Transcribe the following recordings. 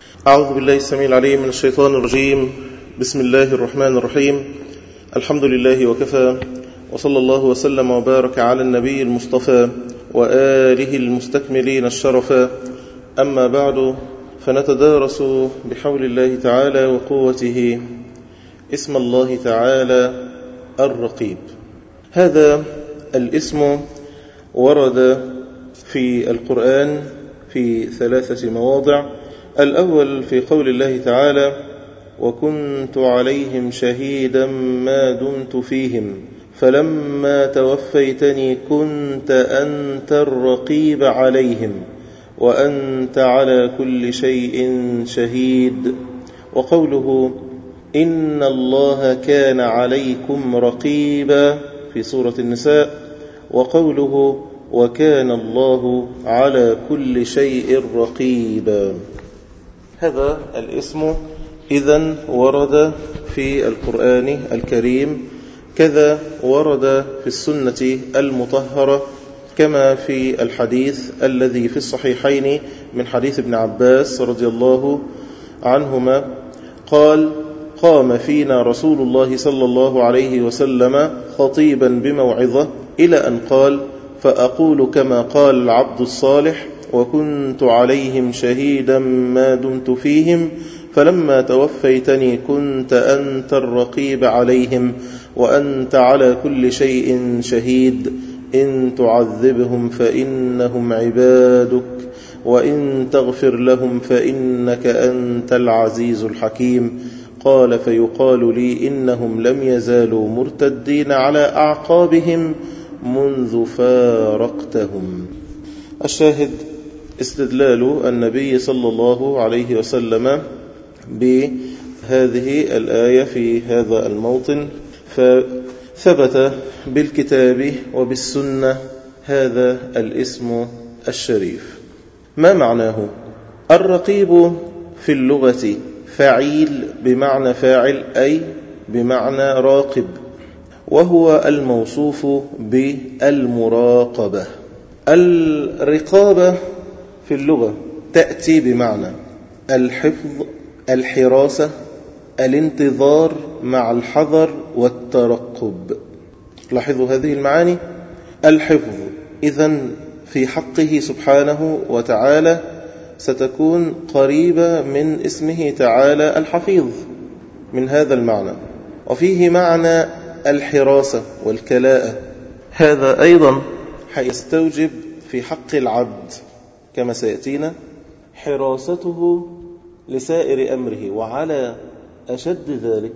أعوذ بالله السميع العليم من الشيطان الرجيم. بسم الله الرحمن الرحيم. الحمد لله وكفى، وصلى الله وسلم وبارك على النبي المصطفى وآله المستكملين الشرفا. أما بعد، فنتدارس بحول الله تعالى وقوته اسم الله تعالى الرقيب. هذا الاسم ورد في القرآن في 3 مواضع. الأول في قول الله تعالى: وكنت عليهم شهيدا ما دمت فيهم فلما توفيتني كنت أنت الرقيب عليهم وأنت على كل شيء شهيد. وقوله إن الله كان عليكم رقيبا في سورة النساء. وقوله وكان الله على كل شيء رقيبا. هذا الاسم إذن ورد في القرآن الكريم، كذا ورد في السنة المطهرة، كما في الحديث الذي في الصحيحين من حديث ابن عباس رضي الله عنهما قال: قام فينا رسول الله صلى الله عليه وسلم خطيبا بموعظة إلى أن قال: فأقول كما قال العبد الصالح وكنت عليهم شهيدا ما دمت فيهم فلما توفيتني كنت أنت الرقيب عليهم وأنت على كل شيء شهيد إن تعذبهم فإنهم عبادك وإن تغفر لهم فإنك أنت العزيز الحكيم. قال: فيقال لي إنهم لم يزالوا مرتدين على أعقابهم منذ فارقتهم. الشاهد استدلال النبي صلى الله عليه وسلم بهذه الآية في هذا الموطن، فثبت بالكتاب وبالسنة هذا الاسم الشريف. ما معناه؟ الرقيب في اللغة فعيل بمعنى فاعل، أي بمعنى راقب، وهو الموصوف بالمراقبة. الرقابة في اللغة تأتي بمعنى الحفظ، الحراسة، الانتظار مع الحذر والترقب. لاحظوا هذه المعاني. الحفظ إذن في حقه سبحانه وتعالى ستكون قريبة من اسمه تعالى الحفيظ من هذا المعنى. وفيه معنى الحراسة والكلاءة، هذا أيضا حيستوجب في حق العبد كما سيأتينا حراسته لسائر أمره، وعلى أشد ذلك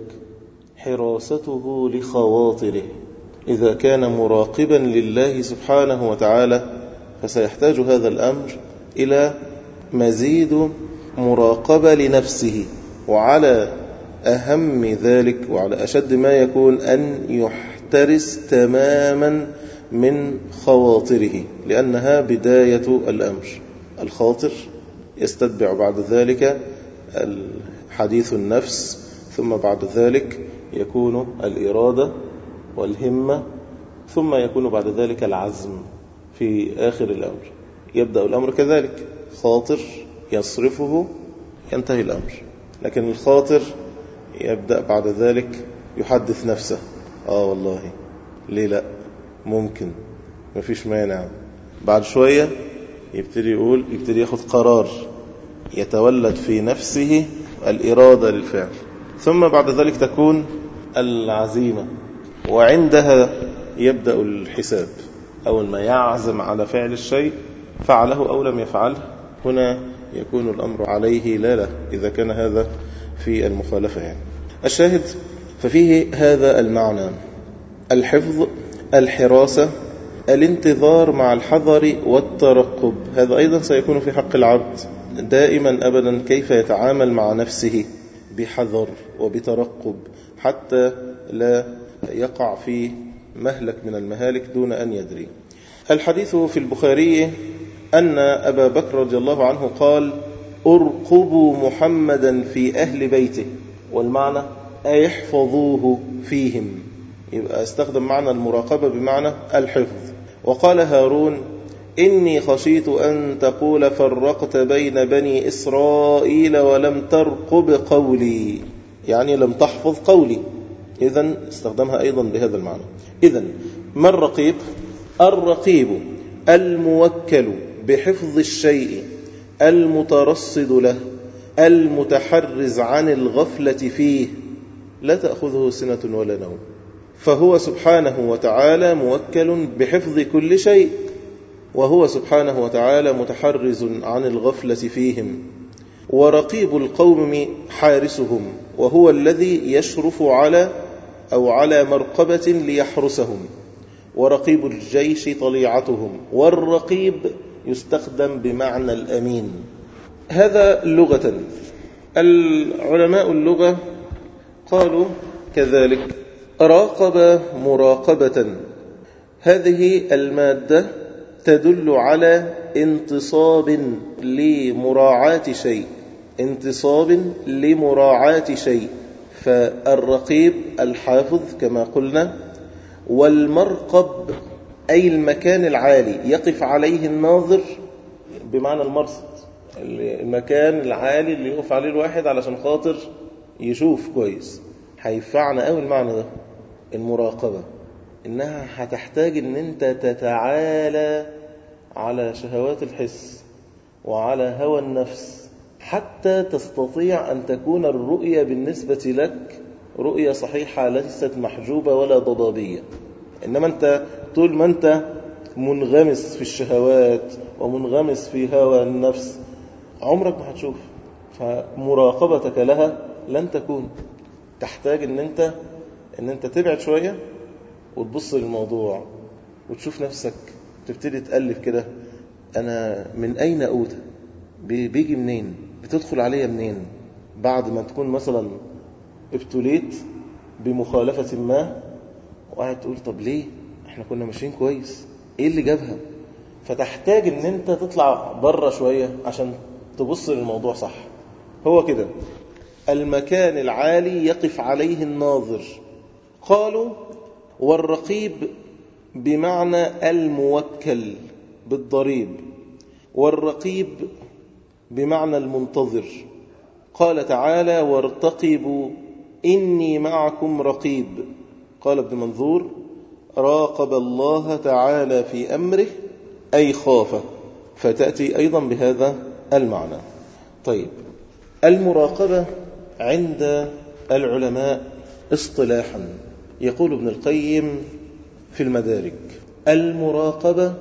حراسته لخواطره. إذا كان مراقبا لله سبحانه وتعالى فسيحتاج هذا الأمر إلى مزيد مراقبة لنفسه، وعلى أهم ذلك وعلى أشد ما يكون أن يحترس تماما من خواطره، لأنها بداية الأمر. الخاطر يستتبع بعد ذلك حديث النفس، ثم بعد ذلك يكون الإرادة والهمة، ثم يكون بعد ذلك العزم في آخر الأمر. يبدأ الأمر كذلك، خاطر يصرفه ينتهي الأمر، لكن الخاطر يبدأ بعد ذلك يحدث نفسه: والله ليه لا، ممكن، مفيش مانع. بعد شوية يبتدي ياخد قرار، يتولد في نفسه الإرادة للفعل، ثم بعد ذلك تكون العزيمة، وعندها يبدأ الحساب. أول ما يعزم على فعل الشيء فعله أو لم يفعله، هنا يكون الأمر عليه لا له، إذا كان هذا في المخالفة يعني. الشاهد ففيه هذا المعنى: الحفظ، الحراسة، الانتظار مع الحذر والترقب. هذا أيضا سيكون في حق العبد دائما أبدا، كيف يتعامل مع نفسه بحذر وبترقب حتى لا يقع في مهلك من المهالك دون أن يدري. الحديث في البخاري أن أبا بكر رضي الله عنه قال: ارقبوا محمدا في أهل بيته، والمعنى احفظوه فيهم. يبقى استخدم معنى المراقبة بمعنى الحفظ. وقال هارون: إني خشيت أن تقول فرقت بين بني إسرائيل ولم ترقب قولي، يعني لم تحفظ قولي. إذن استخدمها أيضا بهذا المعنى. إذن ما الرقيب؟ الرقيب الموكل بحفظ الشيء، المترصد له، المتحرز عن الغفلة فيه، لا تأخذه سنة ولا نوم. فهو سبحانه وتعالى موكل بحفظ كل شيء، وهو سبحانه وتعالى متحرز عن الغفلة فيهم. ورقيب القوم حارسهم، وهو الذي يشرف على مرقبة ليحرسهم. ورقيب الجيش طليعتهم. والرقيب يستخدم بمعنى الأمين. هذا لغة. العلماء اللغة قالوا كذلك: راقب مراقبة، هذه المادة تدل على انتصاب لمراعاة شيء، فالرقيب الحافظ كما قلنا. والمرقب أي المكان العالي يقف عليه الناظر، بمعنى المرصد، المكان العالي اللي يقف عليه الواحد علشان خاطر يشوف كويس. هيفعنا قوي المعنى ده. المراقبة إنها هتحتاج إن أنت تتعالى على شهوات الحس وعلى هوى النفس حتى تستطيع أن تكون الرؤية بالنسبة لك رؤية صحيحة ليست محجوبة ولا ضبابية. إنما أنت طول ما أنت منغمس في الشهوات ومنغمس في هوى النفس عمرك ما هتشوف. فمراقبتك لها لن تكون. تحتاج إن أنت تبعد شوية وتبص للموضوع وتشوف نفسك، تبتدي تألف كده: أنا من أين أوتى؟ بيجي منين؟ بتدخل عليا منين؟ بعد ما تكون مثلا ابتليت بمخالفة ما وقاعد تقول: طب ليه؟ احنا كنا ماشيين كويس، ايه اللي جابها؟ فتحتاج ان انت تطلع بره شوية عشان تبص للموضوع صح. هو كده المكان العالي يقف عليه الناظر. قالوا: والرقيب بمعنى الموكل بالضريب، والرقيب بمعنى المنتظر. قال تعالى: وارتقبوا إني معكم رقيب. قال ابن منظور: راقب الله تعالى في أمره أي خافه، فتأتي أيضا بهذا المعنى. طيب، المراقبة عند العلماء اصطلاحا يقول ابن القيم في المدارج: المراقبة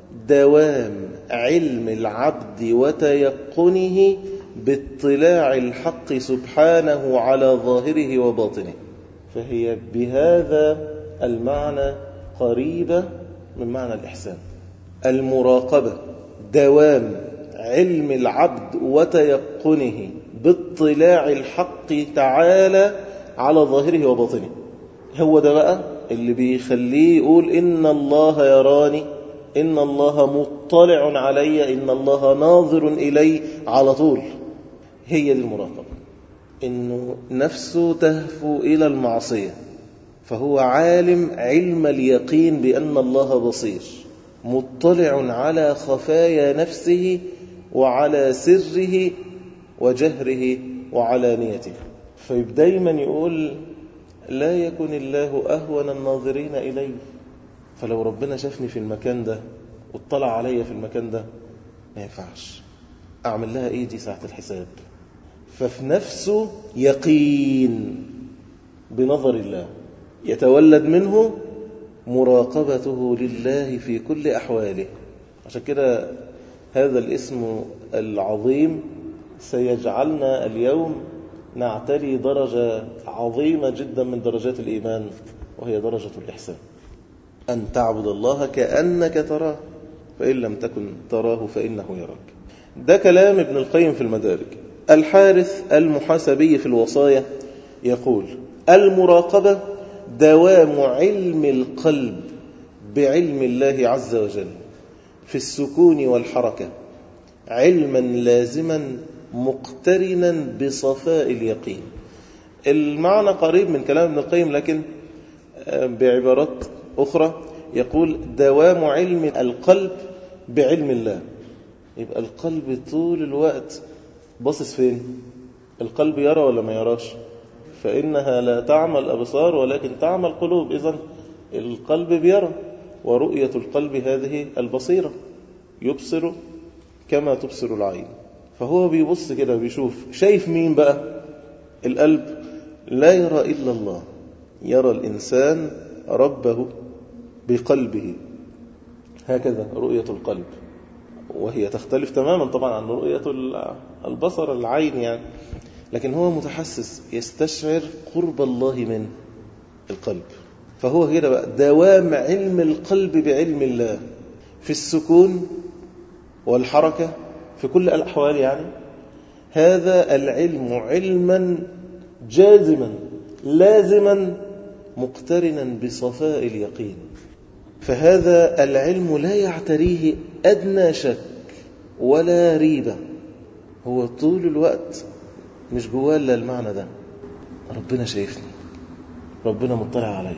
دوام علم العبد وتيقنه باطلاع الحق سبحانه على ظاهره وباطنه. فهي بهذا المعنى قريبة من معنى الإحسان. المراقبة دوام علم العبد وتيقنه باطلاع الحق تعالى على ظاهره وباطنه. هو ده بقى اللي بيخليه يقول: إن الله يراني، إن الله مطلع علي، إن الله ناظر إلي على طول. هي دي المراقبة، إنه نفسه تهفو إلى المعصية فهو عالم علم اليقين بأن الله بصير، مطلع على خفايا نفسه وعلى سره وجهره وعلانيته. فدايما يقول: لا يكن الله أهون الناظرين إلي. فلو ربنا شافني في المكان ده واطلع علي في المكان ده ما ينفعش أعمل لها إيه دي ساعة الحساب. ففي نفسه يقين بنظر الله، يتولد منه مراقبته لله في كل أحواله. عشان كده هذا الاسم العظيم سيجعلنا اليوم نعتلي درجة عظيمة جدا من درجات الإيمان، وهي درجة الإحسان. أن تعبد الله كأنك تراه، فإن لم تكن تراه فإنه يراك. ده كلام ابن القيم في المدارج. الحارث المحاسبي في الوصايا يقول: المراقبة دوام علم القلب بعلم الله عز وجل في السكون والحركة، علما لازما مقترنا بصفاء اليقين. المعنى قريب من كلام ابن القيم، لكن بعبارات أخرى يقول: دوام علم القلب بعلم الله. يبقى القلب طول الوقت باصص فين؟ القلب يرى ولا ما يراش؟ فإنها لا تعمى الأبصار ولكن تعمى القلوب. إذن القلب بيرى، ورؤية القلب هذه البصيرة، يبصر كما تبصر العين. فهو بيبص كده بيشوف، شايف مين بقى؟ القلب لا يرى إلا الله. يرى الإنسان ربه بقلبه، هكذا رؤية القلب، وهي تختلف تماما طبعا عن رؤية البصر العين يعني، لكن هو متحسس، يستشعر قرب الله من القلب. فهو كده بقى دوام علم القلب بعلم الله في السكون والحركة في كل الأحوال يعني. هذا العلم علما جازما لازما مقترنا بصفاء اليقين. فهذا العلم لا يعتريه أدنى شك ولا ريبة. هو طول الوقت مش جواه إلا المعنى ده، ربنا شايفني، ربنا مطلع علي.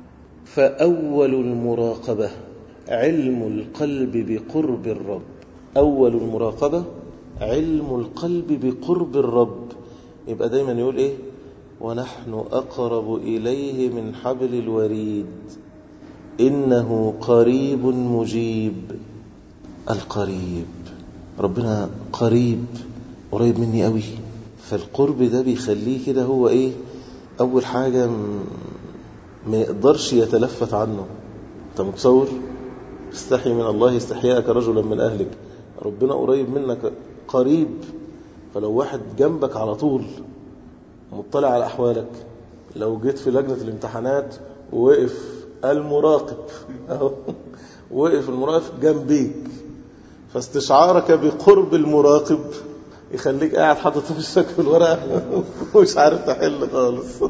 فأول المراقبة علم القلب بقرب الرب. أول المراقبة علم القلب بقرب الرب. يبقى دايما يقول إيه؟ ونحن أقرب إليه من حبل الوريد إنه قريب مجيب. القريب، ربنا قريب، قريب مني قوي. فالقرب ده بيخليه كده هو إيه؟ أول حاجة ما يقدرش يتلفت عنه. أنت متصور؟ استحي من الله استحياءك رجلا من أهلك. ربنا قريب منك، قريب. فلو واحد جنبك على طول مطلع على أحوالك، لو جيت في لجنة الامتحانات ووقف المراقب أهو، وقف المراقب جنبيك، فاستشعارك بقرب المراقب يخليك قاعد حاطط وشك في الورقة ومش عارف تحل خالص.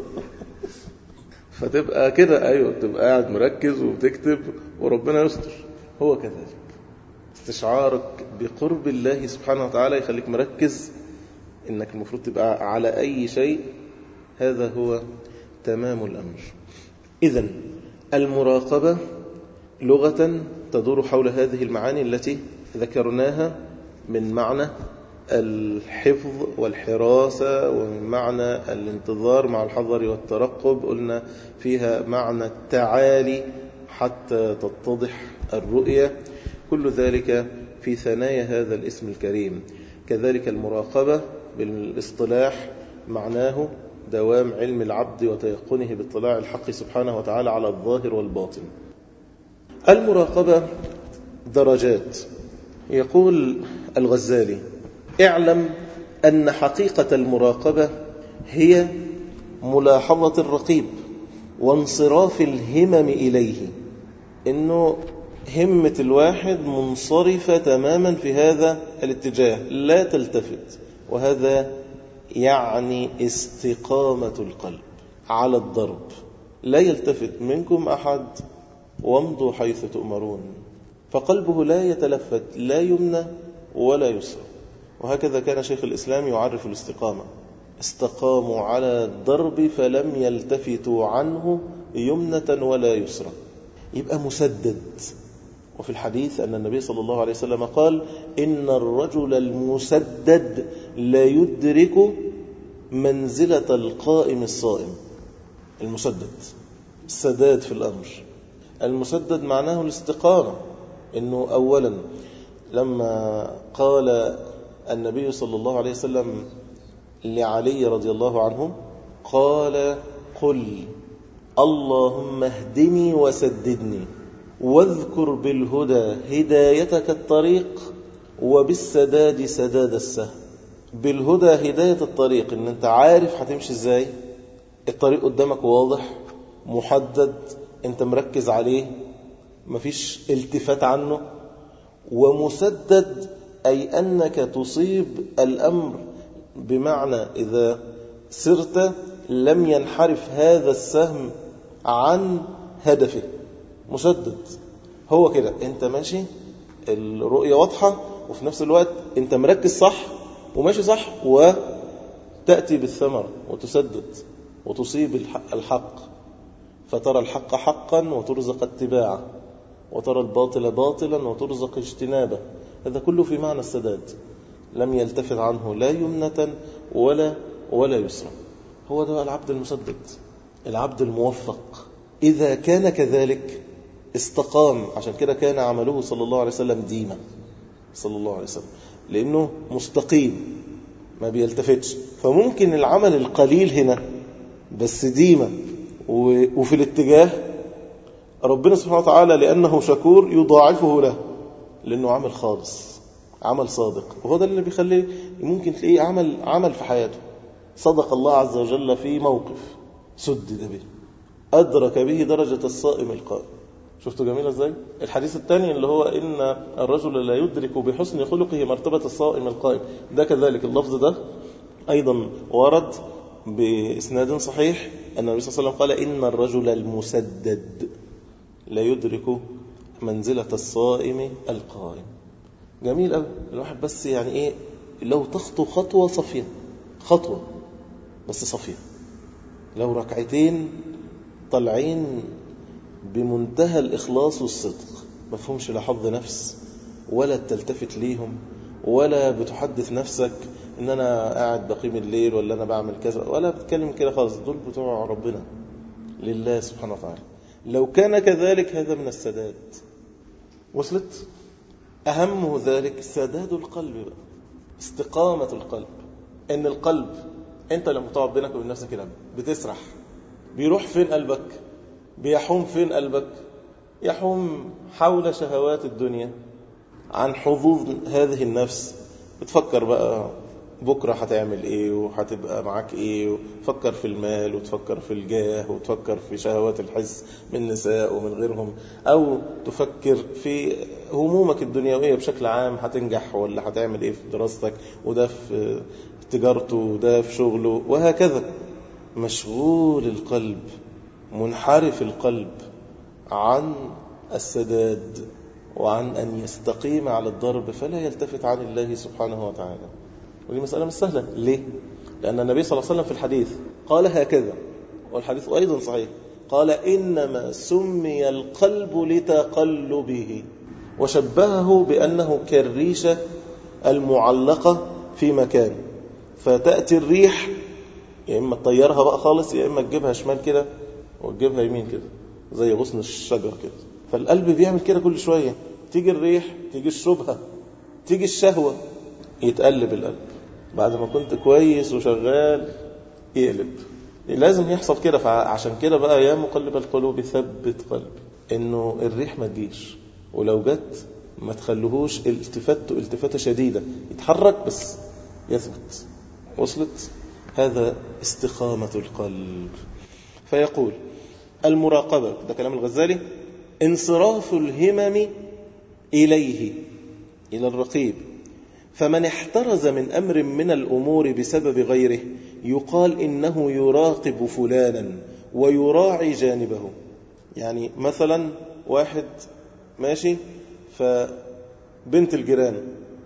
فتبقى كده، أيوة، تبقى قاعد مركز وبتكتب وربنا يستر. هو كذلك استشعارك بقرب الله سبحانه وتعالى يخليك مركز إنك المفروض تبقى على أي شيء. هذا هو تمام الأمر. إذن المراقبة لغة تدور حول هذه المعاني التي ذكرناها، من معنى الحفظ والحراسة، ومن معنى الانتظار مع الحذر والترقب. قلنا فيها معنى التعالي حتى تتضح الرؤية. كل ذلك في ثنايا هذا الاسم الكريم. كذلك المراقبة بالاصطلاح معناه دوام علم العبد وتيقنه باطلاع الحق سبحانه وتعالى على الظاهر والباطن. المراقبة درجات. يقول الغزالي: اعلم أن حقيقة المراقبة هي ملاحظة الرقيب وانصراف الهمم إليه. إنه همة الواحد منصرفة تماما في هذا الاتجاه، لا تلتفت. وهذا يعني استقامة القلب على الضرب. لا يلتفت منكم أحد وامضوا حيث تؤمرون. فقلبه لا يتلفت لا يمنى ولا يسرى. وهكذا كان شيخ الإسلام يعرف الاستقامة: استقاموا على الضرب فلم يلتفتوا عنه يمنة ولا يسرى. يبقى مسدد. وفي الحديث أن النبي صلى الله عليه وسلم قال: إن الرجل المسدد لا يدرك منزلة القائم الصائم. المسدد، السداد في الأمر. المسدد معناه الاستقامة. إنه أولا لما قال النبي صلى الله عليه وسلم لعلي رضي الله عنه، قال: قل اللهم اهدني وسددني واذكر بالهدى هدايتك الطريق وبالسداد سداد السهم. بالهدى هداية الطريق، ان انت عارف هتمشي ازاي، الطريق قدامك واضح محدد، انت مركز عليه، مفيش التفات عنه. ومسدد أي أنك تصيب الأمر، بمعنى إذا سرت لم ينحرف هذا السهم عن هدفه. مسدد هو كده، انت ماشي الرؤية واضحة، وفي نفس الوقت انت مركز صح وماشي صح، وتأتي بالثمرة وتسدد وتصيب الحق، فترى الحق حقا وترزق اتباعه. وترى الباطل باطلا وترزق اجتنابه. هذا كله في معنى السداد، لم يلتفت عنه لا يمنة ولا يسرى. هو ده العبد المسدد، العبد الموفق. إذا كان كذلك استقام. عشان كده كان عمله صلى الله عليه وسلم ديما، صلى الله عليه وسلم، لأنه مستقيم ما بيلتفتش. فممكن العمل القليل هنا بس ديما وفي الاتجاه، ربنا سبحانه وتعالى لأنه شكور يضاعفه له، لأنه عمل خالص، عمل صادق. وهو ده اللي بيخليه ممكن تلاقيه عمل في حياته. صدق الله عز وجل في موقف سدد به، أدرك به درجة الصائم القائم. شفتوا جميلة ازاي؟ الحديث الثاني اللي هو إن الرجل لا يدرك بحسن خلقه مرتبة الصائم القائم، ده كذلك اللفظ ده أيضا ورد بإسناد صحيح أن النبي صلى الله عليه وسلم قال إن الرجل المسدد لا يدرك منزلة الصائم القائم. جميل قوي. الواحد بس يعني إيه، لو تخطو خطوة صفية، خطوة بس صفية، لو ركعتين طالعين بمنتهى الإخلاص والصدق، ما فهمش لا حظ نفس ولا تلتفت ليهم ولا بتحدث نفسك إن أنا قاعد بقيم الليل ولا أنا بعمل كذا، ولا بتكلم كده خالص. دول بتوع ربنا لله سبحانه وتعالى. لو كان كذلك هذا من السداد. وصلت؟ أهم ذلك سداد القلب بقى، استقامة القلب. إن القلب أنت لما تقعد بينك وبين نفسك كده بتسرح، بيروح فين قلبك؟ بيحوم فين قلبك؟ يحوم حول شهوات الدنيا، عن حظوظ هذه النفس. بتفكر بقى بكرة هتعمل ايه وهتبقى معاك ايه، وتفكر في المال وتفكر في الجاه وتفكر في شهوات الحس من نساء ومن غيرهم، او تفكر في همومك الدنيوية بشكل عام، هتنجح ولا هتعمل ايه في دراستك، وده في تجارته وده في شغله، وهكذا. مشغول القلب، منحرف القلب عن السداد وعن أن يستقيم على الضرب، فلا يلتفت عن الله سبحانه وتعالى. ودي مسألة مش سهلة. ليه؟ لأن النبي صلى الله عليه وسلم في الحديث قال هكذا، والحديث أيضا صحيح، قال إنما سمي القلب لتقلبه، وشبهه بأنه كالريشة المعلقة في مكان، فتأتي الريح يا إما تطيرها بقى خالص، يا إما تجيبها شمال كده وتجيبها يمين كده زي غصن الشجر كده. فالقلب بيعمل كده كل شوية، تيجي الريح، تيجي الشبهة، تيجي الشهوة، يتقلب القلب. بعد ما كنت كويس وشغال يقلب. لازم يحصل كده. فعشان كده بقى يا مقلب القلوب ثبت قلب، إنه الريح ما تجيش، ولو جت ما تخلوهوش التفاتة شديدة، يتحرك بس يثبت. وصلت؟ هذا استقامة القلب. فيقول المراقبة، ده كلام الغزالي، انصراف الهمم إليه، إلى الرقيب. فمن احترز من أمر من الأمور بسبب غيره يقال إنه يراقب فلانا ويراعي جانبه. يعني مثلا واحد ماشي، فبنت الجيران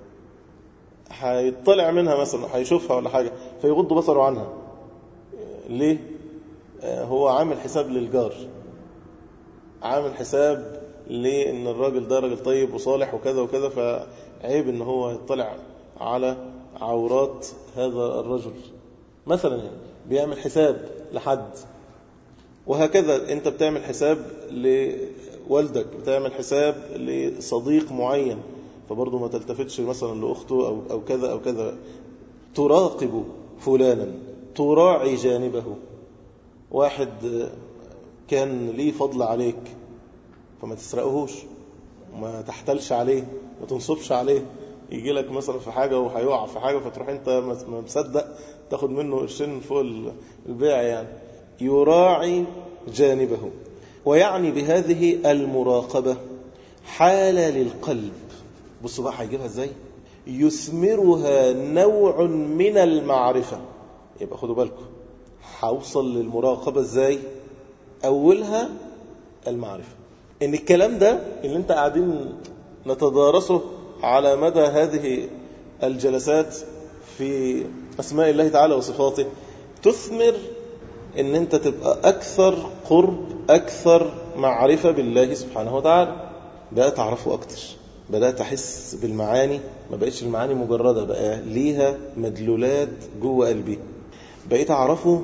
هيطلع منها مثلا، هيشوفها ولا حاجة، فيغض بصره عنها. ليه؟ هو عامل حساب للجار، عامل حساب لأن الراجل ده راجل طيب وصالح وكذا وكذا، فعيب ان هو يطلع على عورات هذا الرجل مثلا. يعني بيعمل حساب لحد. وهكذا انت بتعمل حساب لوالدك، بتعمل حساب لصديق معين، فبرضه ما تلتفتش مثلا لأخته أو كذا أو كذا. تراقب فلانا، تراعي جانبه. واحد كان ليه فضل عليك فما تسرقهوش، وما تحتلش عليه، ما تنصبش عليه. يجي لك مثلا في حاجة وهيقع في حاجة، فتروح انت ما مصدق تاخد منه قرشين فوق البيع. يعني يراعي جانبه. ويعني بهذه المراقبة حال للقلب. بصوا بقى هيجيبها ازاي، يثمرها نوع من المعرفة. يبقى خدوا بالكم، هوصل للمراقبة ازاي؟ أولها المعرفة. إن الكلام ده اللي انت قاعدين نتدارسه على مدى هذه الجلسات في أسماء الله تعالى وصفاته، تثمر إن انت تبقى أكثر قرب، أكثر معرفة بالله سبحانه وتعالى. بقيت أعرفه أكتر، بدأت أحس بالمعاني، ما بقيتش المعاني مجردة، بقى ليها مدلولات جوه قلبي، بقيت أعرفه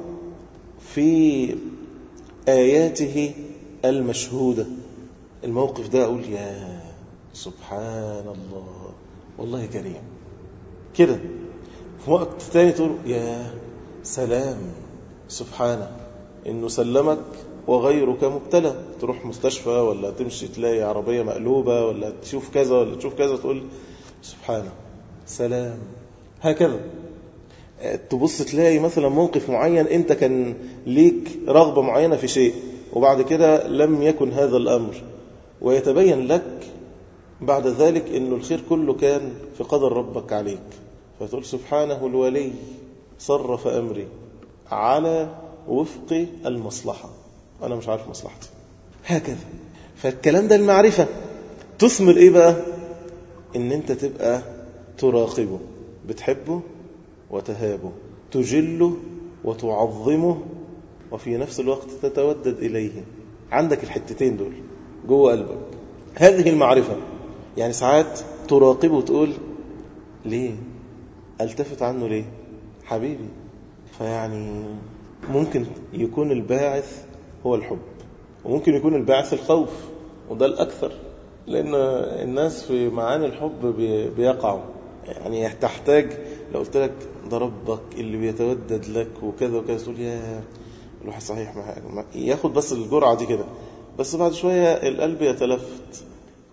في آياته المشهودة. الموقف ده أقول يا سبحان الله والله كريم كده. في وقت تاني تقول يا سلام سبحانه إنه سلمك وغيرك مبتلى. تروح مستشفى ولا تمشي تلاقي عربية مقلوبة ولا تشوف كذا ولا تشوف كذا، تقول سبحانه سلام. هكذا تبص تلاقي مثلا موقف معين انت كان ليك رغبة معينة في شيء وبعد كده لم يكن هذا الأمر، ويتبين لك بعد ذلك انه الخير كله كان في قدر ربك عليك، فتقول سبحانه الولي صرف أمري على وفق المصلحة، أنا مش عارف مصلحتي. هكذا. فالكلام ده المعرفة تثمر إيه بقى؟ إن أنت تبقى تراقبه، بتحبه وتهابه، تجله وتعظمه، وفي نفس الوقت تتودد إليه. عندك الحتتين دول جوه قلبك، هذه المعرفة. يعني ساعات تراقبه وتقول ليه التفت عنه ليه حبيبي؟ فيعني ممكن يكون الباعث هو الحب، وممكن يكون الباعث الخوف، وده الأكثر، لأن الناس في معاني الحب بيقعوا. يعني تحتاج لو قلت لك ده ربك اللي بيتودد لك وكذا وكذا، تقول يا الواحد صحيح ياخد بس الجرعة دي كده، بس بعد شوية القلب يتلفت.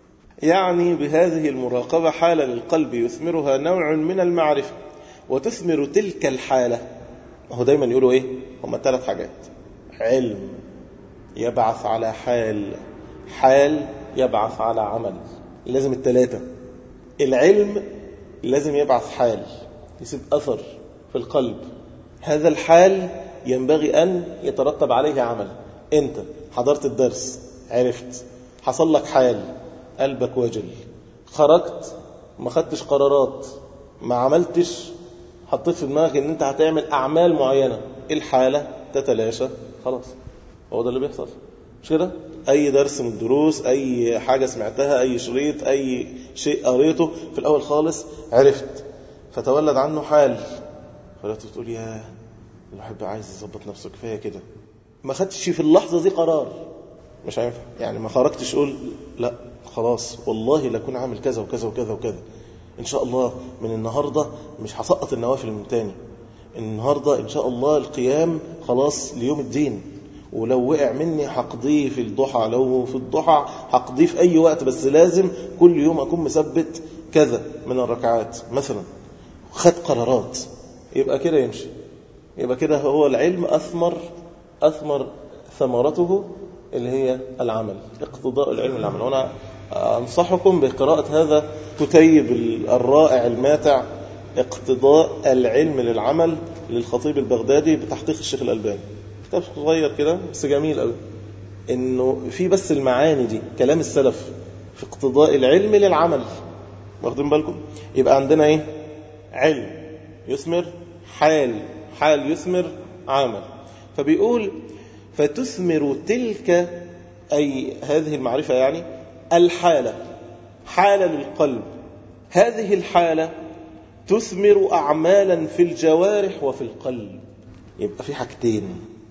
يعني بهذه المراقبة حالة للقلب يثمرها نوع من المعرفة، وتثمر تلك الحالة. هو دايما يقولوا ايه؟ هما 3 حاجات: علم يبعث على حال، حال يبعث على عمل. لازم 3. العلم لازم يبعث حال، يسيب أثر في القلب. هذا الحال ينبغي أن يترتب عليه عمل. أنت حضرت الدرس، عرفت، حصل لك حال، قلبك وجل، خرجت ما خدتش قرارات، ما عملتش، حطيت في دماغك ان انت هتعمل اعمال معينة، الحالة تتلاشى خلاص. هو ده اللي بيحصل، مش كده؟ اي درس من الدروس، اي حاجة سمعتها، اي شريط، اي شيء قريته في الاول خالص، عرفت، فتولد عنه حال، فلقيت تقول يا الواحد عايز يظبط نفسه، كفاية كده. ما خدتش في اللحظة دي قرار، مش عارف يعني، ما خرجتش قول لا خلاص والله لكون عامل كذا وكذا وكذا وكذا، إن شاء الله من النهاردة مش هسقط النوافل من تاني، النهاردة إن شاء الله القيام خلاص ليوم الدين، ولو وقع مني هقضيه في الضحى، لو في الضحى هقضيه في أي وقت، بس لازم كل يوم أكون مثبت كذا من الركعات مثلا. خد قرارات، يبقى كده يمشي، يبقى كده هو العلم أثمر ثمرته اللي هي العمل، اقتضاء العلم العمل. وأنا أنصحكم بقراءة هذا كتيب الرائع الماتع اقتضاء العلم للعمل للخطيب البغدادي بتحقيق الشيخ الألباني. كتاب صغير كده بس جميل قوي، إنه في بس المعاني دي كلام السلف في اقتضاء العلم للعمل. واخدين بالكم؟ يبقى عندنا ايه؟ علم يثمر حال، حال يثمر عمل. فبيقول فتثمر تلك، أي هذه المعرفة يعني الحالة، حالة للقلب، هذه الحالة تثمر أعمالا في الجوارح وفي القلب. يبقى في حاجتين،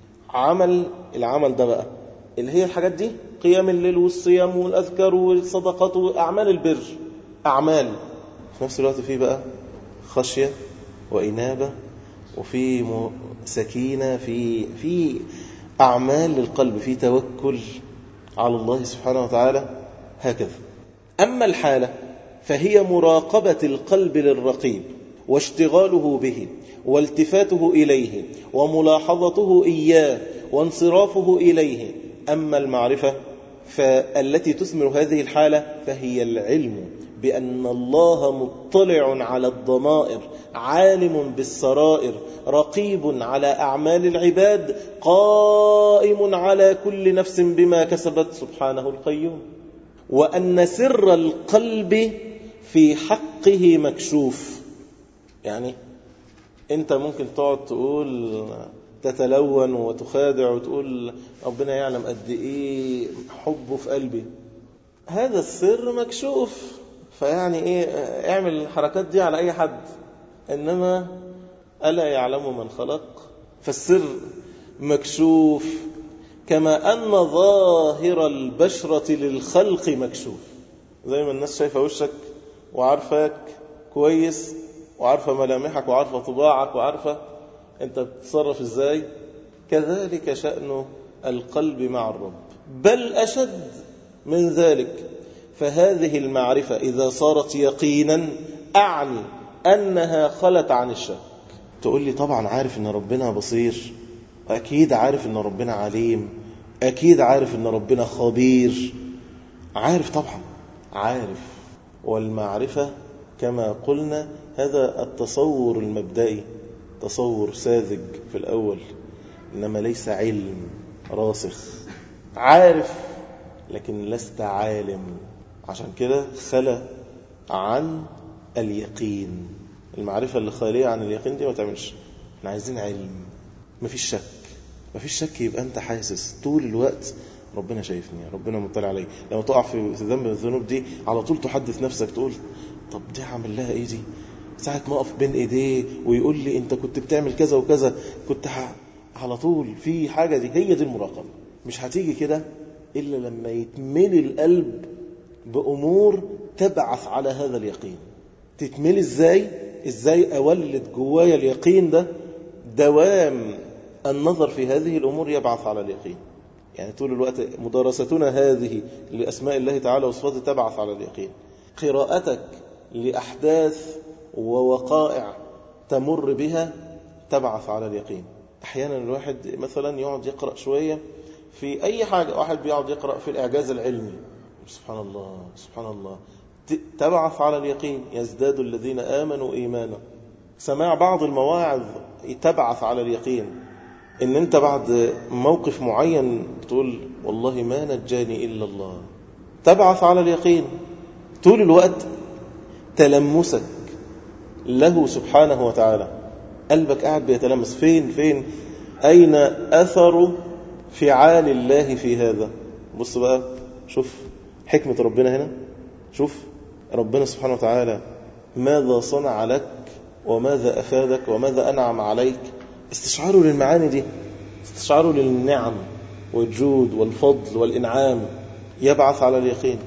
العمل ده بقى اللي هي الحاجات دي، قيام الليل والصيام والأذكار والصدقات وأعمال البر، أعمال في نفس الوقت في بقى خشية وإنابة وفي سكينة، في أعمال للقلب، في توكل على الله سبحانه وتعالى. هكذا. أما الحالة فهي مراقبة القلب للرقيب واشتغاله به والتفاته إليه وملاحظته إياه وانصرافه إليه. أما المعرفة فالتي تثمر هذه الحالة فهي العلم بأن الله مطلع على الضمائر، عالم بالسرائر، رقيب على أعمال العباد، قائم على كل نفس بما كسبت سبحانه القيوم، وأن سر القلب في حقه مكشوف. يعني أنت ممكن تقعد تقول تتلون وتخادع وتقول ربنا يعلم قد إيه حبه في قلبي، هذا السر مكشوف، فيعني إيه اعمل الحركات دي على أي حد، إنما ألا يعلم من خلق، فالسر مكشوف كما أن ظاهر البشرة للخلق مكشوف. زي ما الناس شايفة وشك وعارفاك كويس وعارفة ملامحك وعارفة طباعك وعارفة أنت بتتصرف إزاي، كذلك شأن القلب مع الرب، بل أشد من ذلك. فهذه المعرفة إذا صارت يقينا أعني أنها خلت عن الشك. تقول لي طبعا عارف أن ربنا بصير، أكيد عارف أن ربنا عليم، أكيد عارف أن ربنا خبير. عارف طبعا عارف، والمعرفة كما قلنا هذا التصور المبدئي، تصور ساذج في الأول، إنما ليس علم راسخ. عارف لكن لست عالم، عشان كده خلى عن اليقين. المعرفة اللي خالية عن اليقين دي ما تعملش. احنا عايزين علم، مفيش شك. مفيش شك يبقى انت حاسس طول الوقت ربنا شايفني، ربنا مطلع علي. لما تقع في ذنب من الذنوب دي على طول تحدث نفسك تقول طب دي عمل لها ايه دي؟ ساعة ما اقف بين ايديه ويقول لي انت كنت بتعمل كذا وكذا، كنت على طول في حاجة. دي هي دي المراقبة. مش هتيجي كده إلا لما يتملي القلب بأمور تبعث على هذا اليقين. تتملي إزاي أولد جوايا اليقين ده؟ دوام النظر في هذه الأمور يبعث على اليقين. يعني طول الوقت مدارستنا هذه لأسماء الله تعالى وصفاته تبعث على اليقين. قراءتك لأحداث ووقائع تمر بها تبعث على اليقين. أحيانا الواحد مثلا يقعد يقرأ شوية في أي حاجة، واحد بيقعد يقرأ في الإعجاز العلمي، سبحان الله سبحان الله، تبعث على اليقين. يزداد الذين آمنوا إيمانا. سماع بعض المواعظ تبعث على اليقين. إن أنت بعد موقف معين تقول والله ما نجاني إلا الله، تبعث على اليقين. طول الوقت تلمسك له سبحانه وتعالى، قلبك قاعد بيتلمس فين أين أثر فعال الله في هذا. بص بقى، شوف حكمة ربنا هنا، شوف ربنا سبحانه وتعالى ماذا صنع لك وماذا أفادك وماذا أنعم عليك. استشعاره للمعاني دي، استشعاره للنعم والجود والفضل والإنعام، يبعث على اليقين.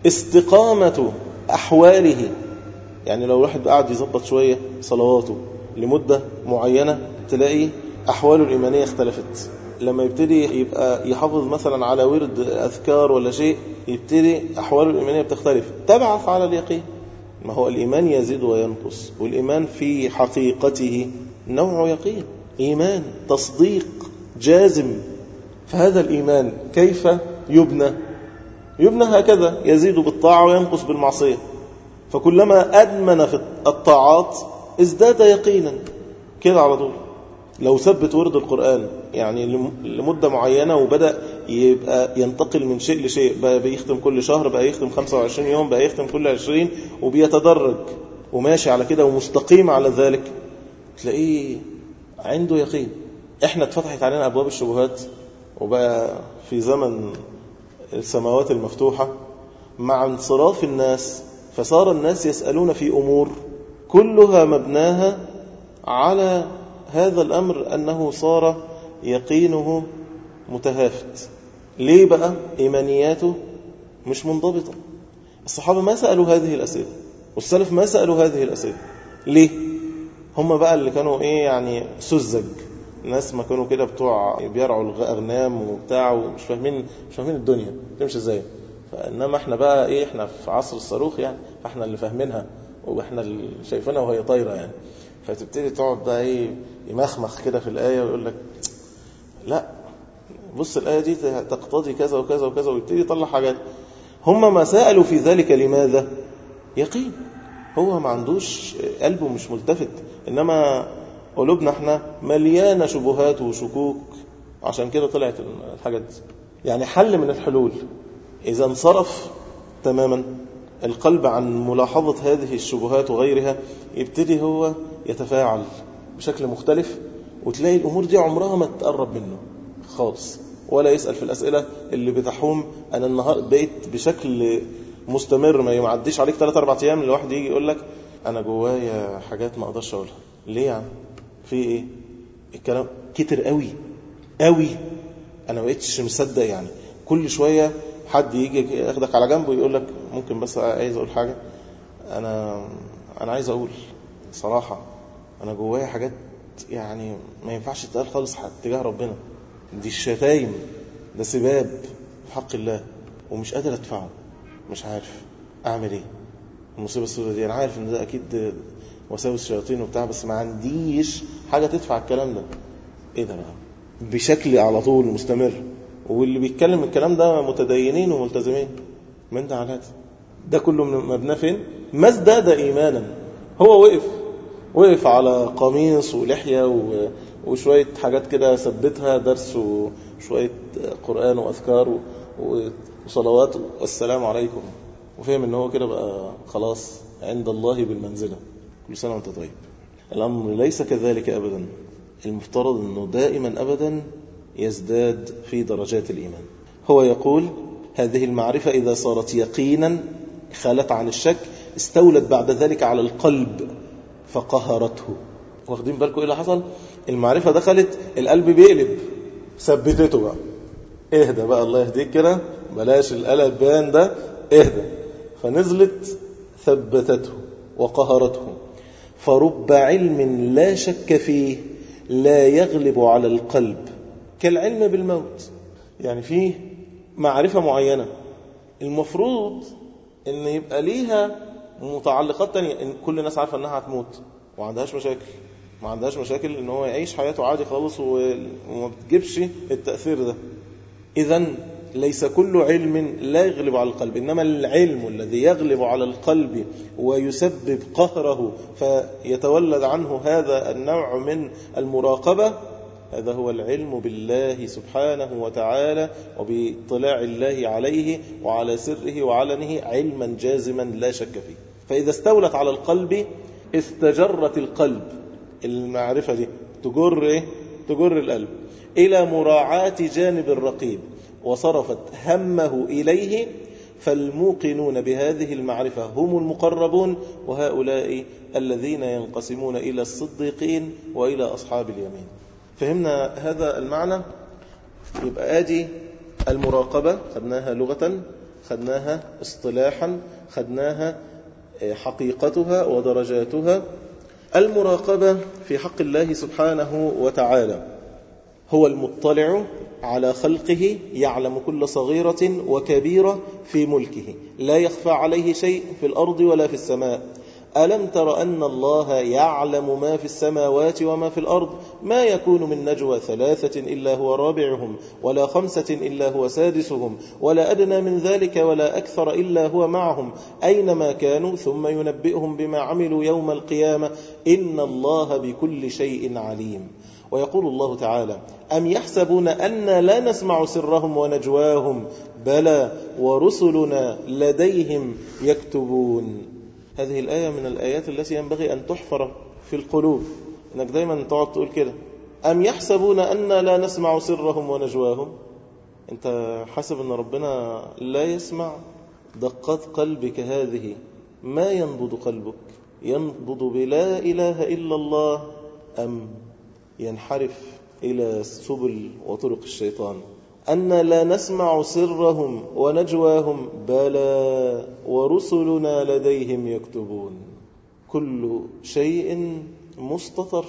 استقامة أحواله، يعني لو الواحد قاعد يظبط شوية صلواته لمدة معينة تلاقي أحواله الإيمانية اختلفت. لما يبتدي يبقى يحافظ مثلا على ورد أذكار ولا شيء، يبتدي أحواله الإيمانية بتختلف، تبعث على اليقين. ما هو الإيمان يزيد وينقص، والإيمان في حقيقته نوع يقين، إيمان تصديق جازم. فهذا الإيمان كيف يبنى هكذا، يزيد بالطاعة وينقص بالمعصية. فكلما أدمن في الطاعات ازداد يقينا كده على طول. لو ثبت ورد القرآن يعني لمدة معينة وبدأ يبقى ينتقل من شيء لشيء، بقى بيختم كل شهر، بقى يختم 25 يوم، بقى يختم كل 20، وبيتدرج وماشي على كده ومستقيم على ذلك، تلاقيه عنده يقين. احنا اتفتحت علينا أبواب الشبهات، وبقى في زمن السماوات المفتوحة مع انصراف الناس، فصار الناس يسألون في أمور كلها مبناها على هذا الأمر، أنه صار يقينه متهافت. ليه بقى؟ إيمانياته مش منضبطة. الصحابة ما سألوا هذه الأسئلة، والسلف ما سألوا هذه الأسئلة. ليه؟ هم بقى اللي كانوا يعني سذج، ناس ما كانوا كده بتوع بيرعوا الأغنام وبتاع، ومش فاهمين الدنيا تمشي ازاي. فإنما احنا بقى احنا في عصر الصاروخ يعني، فاحنا اللي فاهمينها واحنا اللي شايفينها وهي طايرة يعني. فتبتدي تقعد بقى يمخمخ كده في الآية ويقول لك لا بص الآية دي تقتضي كذا وكذا وكذا، ويبتدي يطلع حاجات. هم ما سألوا في ذلك لماذا؟ يقين. هو ما عندوش قلبه مش ملتفت، إنما قلوبنا احنا مليانة شبهات وشكوك، عشان كده طلعت الحاجات دي. يعني حل من الحلول إذا انصرف تماما القلب عن ملاحظة هذه الشبهات وغيرها، يبتدي هو يتفاعل بشكل مختلف، وتلاقي الأمور دي عمرها ما تقرب منه خالص. ولا يسأل في الأسئلة اللي بتحوم. أنا النهار بقيت بشكل مستمر ما يعديش عليك 3-4 أيام الواحد يجي يقول لك أنا جوايا حاجات ما أقدرش أقولها. ليه يعني؟ في إيه؟ الكلام كتر قوي قوي، أنا ما بقيتش مصدق. يعني كل شوية حد يجي ياخدك على جنب ويقول لك ممكن بس عايز أقول حاجة، أنا عايز أقول صراحة أنا جوايا حاجات يعني ما ينفعش تتقال خالص تجاه ربنا. دي الشتايم، ده سباب في حق الله، ومش قادر أدفعه، مش عارف أعمل إيه. المصيبة السوداء دي أنا عارف إن ده أكيد وساوس شياطين وبتاع، بس ما عنديش حاجة تدفع الكلام ده. إيه ده بقى؟ بشكل على طول مستمر. واللي بيتكلم الكلام ده متدينين وملتزمين من ده على ده كله مبنى فين؟ ما ازداد إيمانا. هو وقف على قميص ولحية وشوية حاجات كده ثبتها، درس وشوية قرآن وأذكار وصلوات والسلام عليكم، وفهم ان هو كده بقى خلاص عند الله بالمنزلة. كل سنة وانت طيب. الأمر ليس كذلك أبدا. المفترض أنه دائما أبدا يزداد في درجات الإيمان. هو يقول هذه المعرفة إذا صارت يقينا خالت عن الشك استولت بعد ذلك على القلب فقهرته. واخدين بالكم إيه اللي حصل؟ المعرفة دخلت القلب بيقلب، ثبتته بقى. اهدى بقى الله يهديك كده، بلاش القلبان ده، اهدى. فنزلت ثبتته وقهرته. فرب علم لا شك فيه لا يغلب على القلب كالعلم بالموت. يعني فيه معرفة معينة المفروض ان يبقى ليها متعلقات تانية، ان كل الناس عارفة انها هتموت وما عندهاش مشاكل، ما عندهاش مشاكل ان هو يعيش حياته عادي خالص وما بتجيبش التأثير ده. إذن ليس كل علم لا يغلب على القلب، إنما العلم الذي يغلب على القلب ويسبب قهره فيتولد عنه هذا النوع من المراقبة، هذا هو العلم بالله سبحانه وتعالى وباطلاع الله عليه وعلى سره وعلنه علما جازما لا شك فيه. فإذا استولت على القلب استجرت القلب، المعرفة دي تجر القلب إلى مراعاة جانب الرقيب وصرفت همه إليه. فالموقنون بهذه المعرفة هم المقربون، وهؤلاء الذين ينقسمون إلى الصديقين وإلى أصحاب اليمين. فهمنا هذا المعنى؟ يبقى آدي المراقبة خدناها لغة، خدناها اصطلاحا، خدناها حقيقتها ودرجاتها. المراقبة في حق الله سبحانه وتعالى هو المطلع على خلقه، يعلم كل صغيرة وكبيرة في ملكه، لا يخفى عليه شيء في الأرض ولا في السماء. ألم تر أن الله يعلم ما في السماوات وما في الأرض؟ ما يكون من نجوى 3 إلا هو رابعهم، ولا 5 إلا هو سادسهم، ولا أدنى من ذلك ولا أكثر إلا هو معهم أينما كانوا ثم ينبئهم بما عملوا يوم القيامة إن الله بكل شيء عليم. ويقول الله تعالى أم يحسبون أن لا نسمع سرهم ونجواهم بلى ورسلنا لديهم يكتبون. هذه الآية من الآيات التي ينبغي أن تحفر في القلوب، إنك دايما تقعد تقول كده أم يحسبون أن لا نسمع سرهم ونجواهم. أنت حسب أن ربنا لا يسمع دقات قلبك هذه؟ ما ينبض قلبك؟ ينبض بلا إله إلا الله أم ينحرف إلى سبل وطرق الشيطان؟ أن لا نسمع سرهم ونجواهم بلى ورسلنا لديهم يكتبون. كل شيء مستطر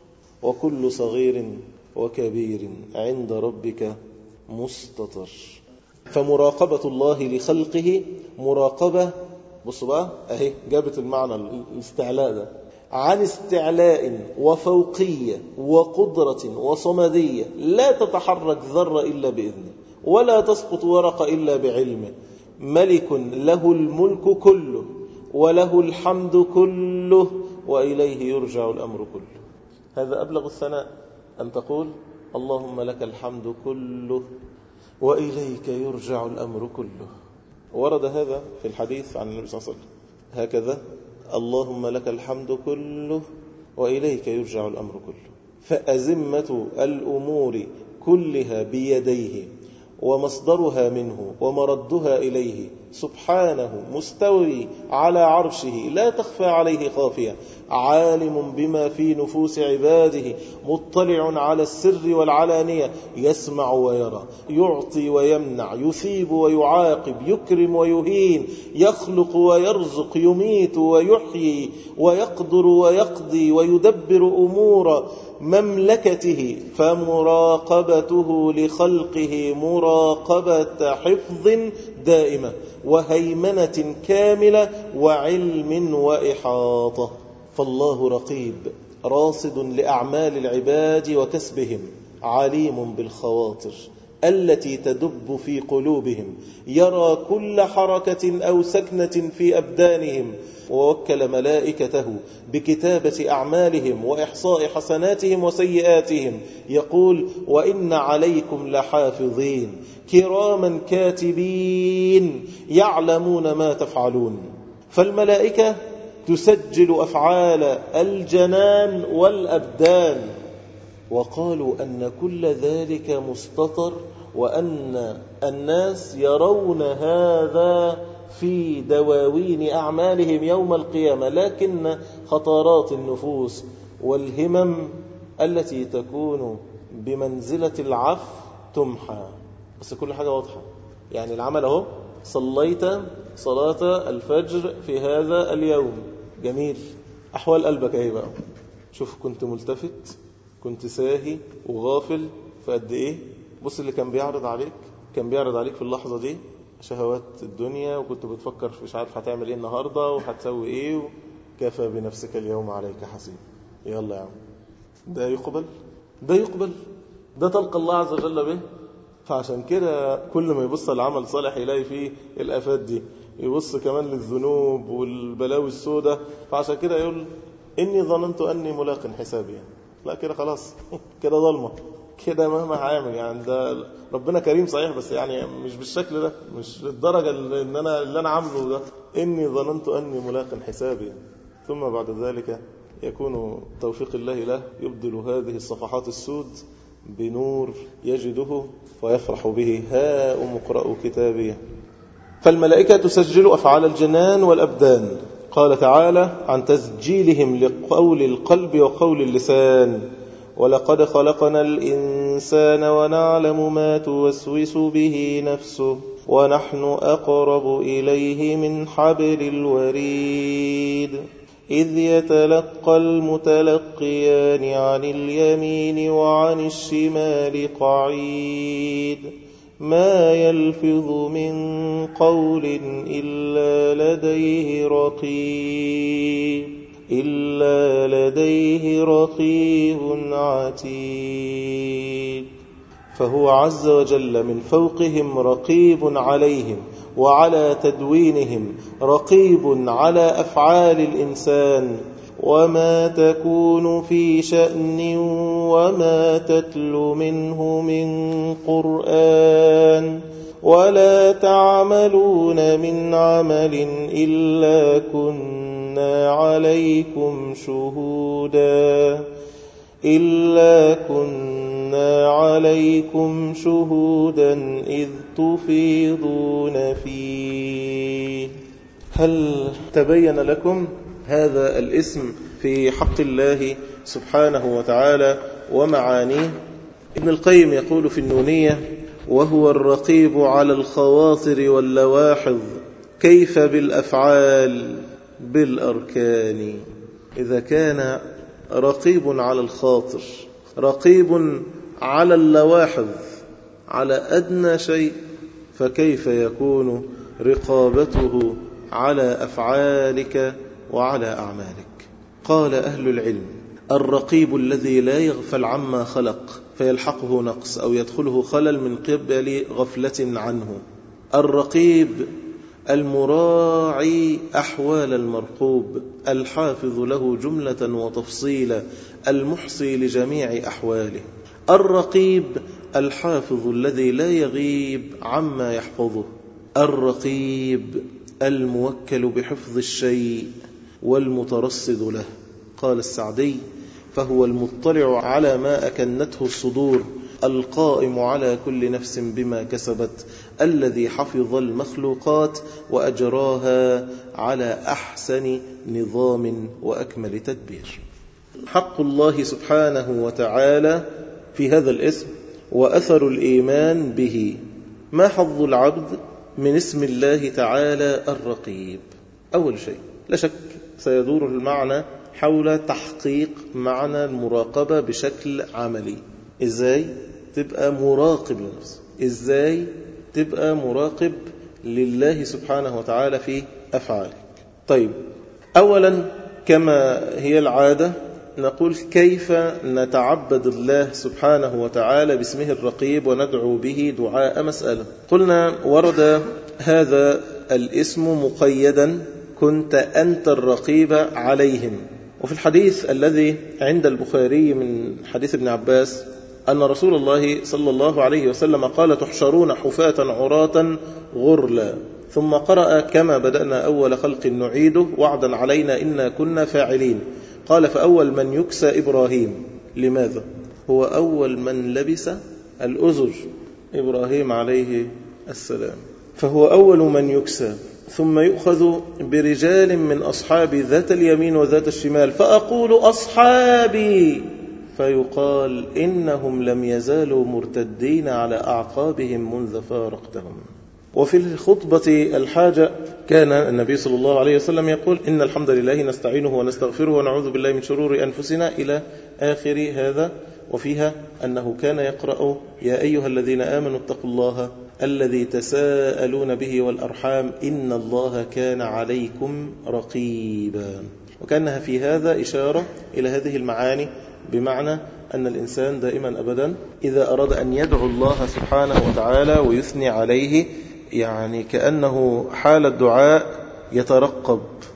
وكل صغير وكبير عند ربك مستطر. فمراقبة الله لخلقه مراقبة، بصوا بقى أهي جابت المعنى الاستعلاء ده، عن استعلاء وفوقية وقدرة وصمدية لا تتحرك ذرة إلا بإذنه ولا تسقط ورقة إلا بعلمه. ملك له الملك كله وله الحمد كله وإليه يرجع الأمر كله. هذا أبلغ الثناء أن تقول اللهم لك الحمد كله وإليك يرجع الأمر كله. ورد هذا في الحديث عن النبي صلى الله عليه وسلم هكذا: اللهم لك الحمد كله وإليك يرجع الأمر كله. فأزمة الأمور كلها بيديه ومصدرها منه ومردها إليه سبحانه مستوي على عرشه لا تخفى عليه خافية عالم بما في نفوس عباده مطلع على السر والعلانية يسمع ويرى يعطي ويمنع يثيب ويعاقب يكرم ويهين يخلق ويرزق يميت ويحيي ويقدر ويقضي ويدبر أمور مملكته فمراقبته لخلقه مراقبة حفظ دائمة وهيمنة كاملة وعلم وإحاطة. فالله رقيب راصد لأعمال العباد وكسبهم عليم بالخواطر التي تدب في قلوبهم يرى كل حركة أو سكنة في أبدانهم ووكل ملائكته بكتابة أعمالهم وإحصاء حسناتهم وسيئاتهم يقول وإن عليكم لحافظين كراما كاتبين يعلمون ما تفعلون. فالملائكة تسجل أفعال الجنان والأبدان وقالوا أن كل ذلك مستطر وأن الناس يرون هذا في دواوين أعمالهم يوم القيامة لكن خطرات النفوس والهمم التي تكون بمنزلة العفو تمحى. بس كل حاجة واضحة يعني العمل اهو صليت صلاة الفجر في هذا اليوم جميل أحوال قلبك اهي بقى شوف كنت ملتفت كنت ساهي وغافل فقد ايه بص اللي كان بيعرض عليك في اللحظة دي شهوات الدنيا وكنت بتفكر مش عارف هتعمل ايه النهاردة وهتسوي ايه كفى بنفسك اليوم عليك حسيب. يلا يا عم ده يقبل ده تلقى الله عز وجل به. فعشان كده كل ما يبص العمل صالح يلاقي فيه الآفات دي يبص كمان للذنوب والبلاوي السوداء فعشان كده يقول إني ظننت أني ملاق حسابي لا كده خلاص كده ظلمة كده مهما هعمل يعني ده ربنا كريم صحيح بس يعني مش بالشكل ده مش للدرجة اللي أنا عامله ده إني ظننت أني ملاق حسابي. ثم بعد ذلك يكون توفيق الله له يبدل هذه الصفحات السود بنور يجده ويفرح به هاؤم اقرأوا كتابيه. فالملائكة تسجل أفعال الجنان والأبدان. قال تعالى عن تسجيلهم لقول القلب وقول اللسان ولقد خلقنا الإنسان ونعلم ما توسوس به نفسه ونحن أقرب إليه من حبل الوريد إذ يتلقى المتلقيان عن اليمين وعن الشمال قعيد ما يلفظ من قول إلا لديه رقيب عتيد. فهو عز وجل من فوقهم رقيب عليهم وعلى تدوينهم رقيب على أفعال الإنسان وما تكون في شأن وما تتلو منه من قرآن ولا تعملون من عمل إلا كنا عليكم شهودا إذ تفيضون فيه. هل تبين لكم هذا الاسم في حق الله سبحانه وتعالى ومعانيه؟ ابن القيم يقول في النونية وهو الرقيب على الخواطر واللواحظ كيف بالأفعال بالأركان. إذا كان رقيب على الخاطر رقيب على اللواحظ على أدنى شيء فكيف يكون رقابته على أفعالك وعلى أعمالك؟ قال أهل العلم الرقيب الذي لا يغفل عما خلق فيلحقه نقص أو يدخله خلل من قبل غفلة عنه. الرقيب المراعي أحوال المرقوب الحافظ له جملة وتفصيلا المحصي لجميع أحواله. الرقيب الحافظ الذي لا يغيب عما يحفظه. الرقيب الموكل بحفظ الشيء والمترصد له. قال السعدي فهو المطلع على ما أكنته الصدور القائم على كل نفس بما كسبت الذي حفظ المخلوقات وأجراها على أحسن نظام وأكمل تدبير. حق الله سبحانه وتعالى في هذا الاسم وأثر الإيمان به. ما حظ العبد من اسم الله تعالى الرقيب؟ أول شيء لا شك سيدور المعنى حول تحقيق معنى المراقبة بشكل عملي. إزاي تبقى مراقب لنفسك؟ إزاي تبقى مراقب لله سبحانه وتعالى في أفعالك؟ طيب، أولا كما هي العادة نقول كيف نتعبد الله سبحانه وتعالى باسمه الرقيب وندعو به دعاء مسألة. قلنا ورد هذا الاسم مقيدا كنت أنت الرقيب عليهم. وفي الحديث الذي عند البخاري من حديث ابن عباس أن رسول الله صلى الله عليه وسلم قال تحشرون حفاة عراة غرلا، ثم قرأ كما بدأنا أول خلق نعيده وعدا علينا إنا كنا فاعلين. قال فأول من يكسى إبراهيم. لماذا؟ هو أول من لبس الأزر، إبراهيم عليه السلام، فهو أول من يكسى. ثم يؤخذ برجال من أصحاب ذات اليمين وذات الشمال فأقول أصحابي، فيقال إنهم لم يزالوا مرتدين على أعقابهم منذ فارقتهم. وفي الخطبة الحاجة كان النبي صلى الله عليه وسلم يقول إن الحمد لله نستعينه ونستغفره ونعوذ بالله من شرور أنفسنا إلى آخر هذا. وفيها أنه كان يقرأ يا أيها الذين آمنوا اتقوا الله الذي تساءلون به والأرحام إن الله كان عليكم رقيبا. وكانها في هذا إشارة إلى هذه المعاني، بمعنى أن الإنسان دائما أبدا إذا أراد أن يدعو الله سبحانه وتعالى ويثني عليه، يعني كأنه حال الدعاء يترقب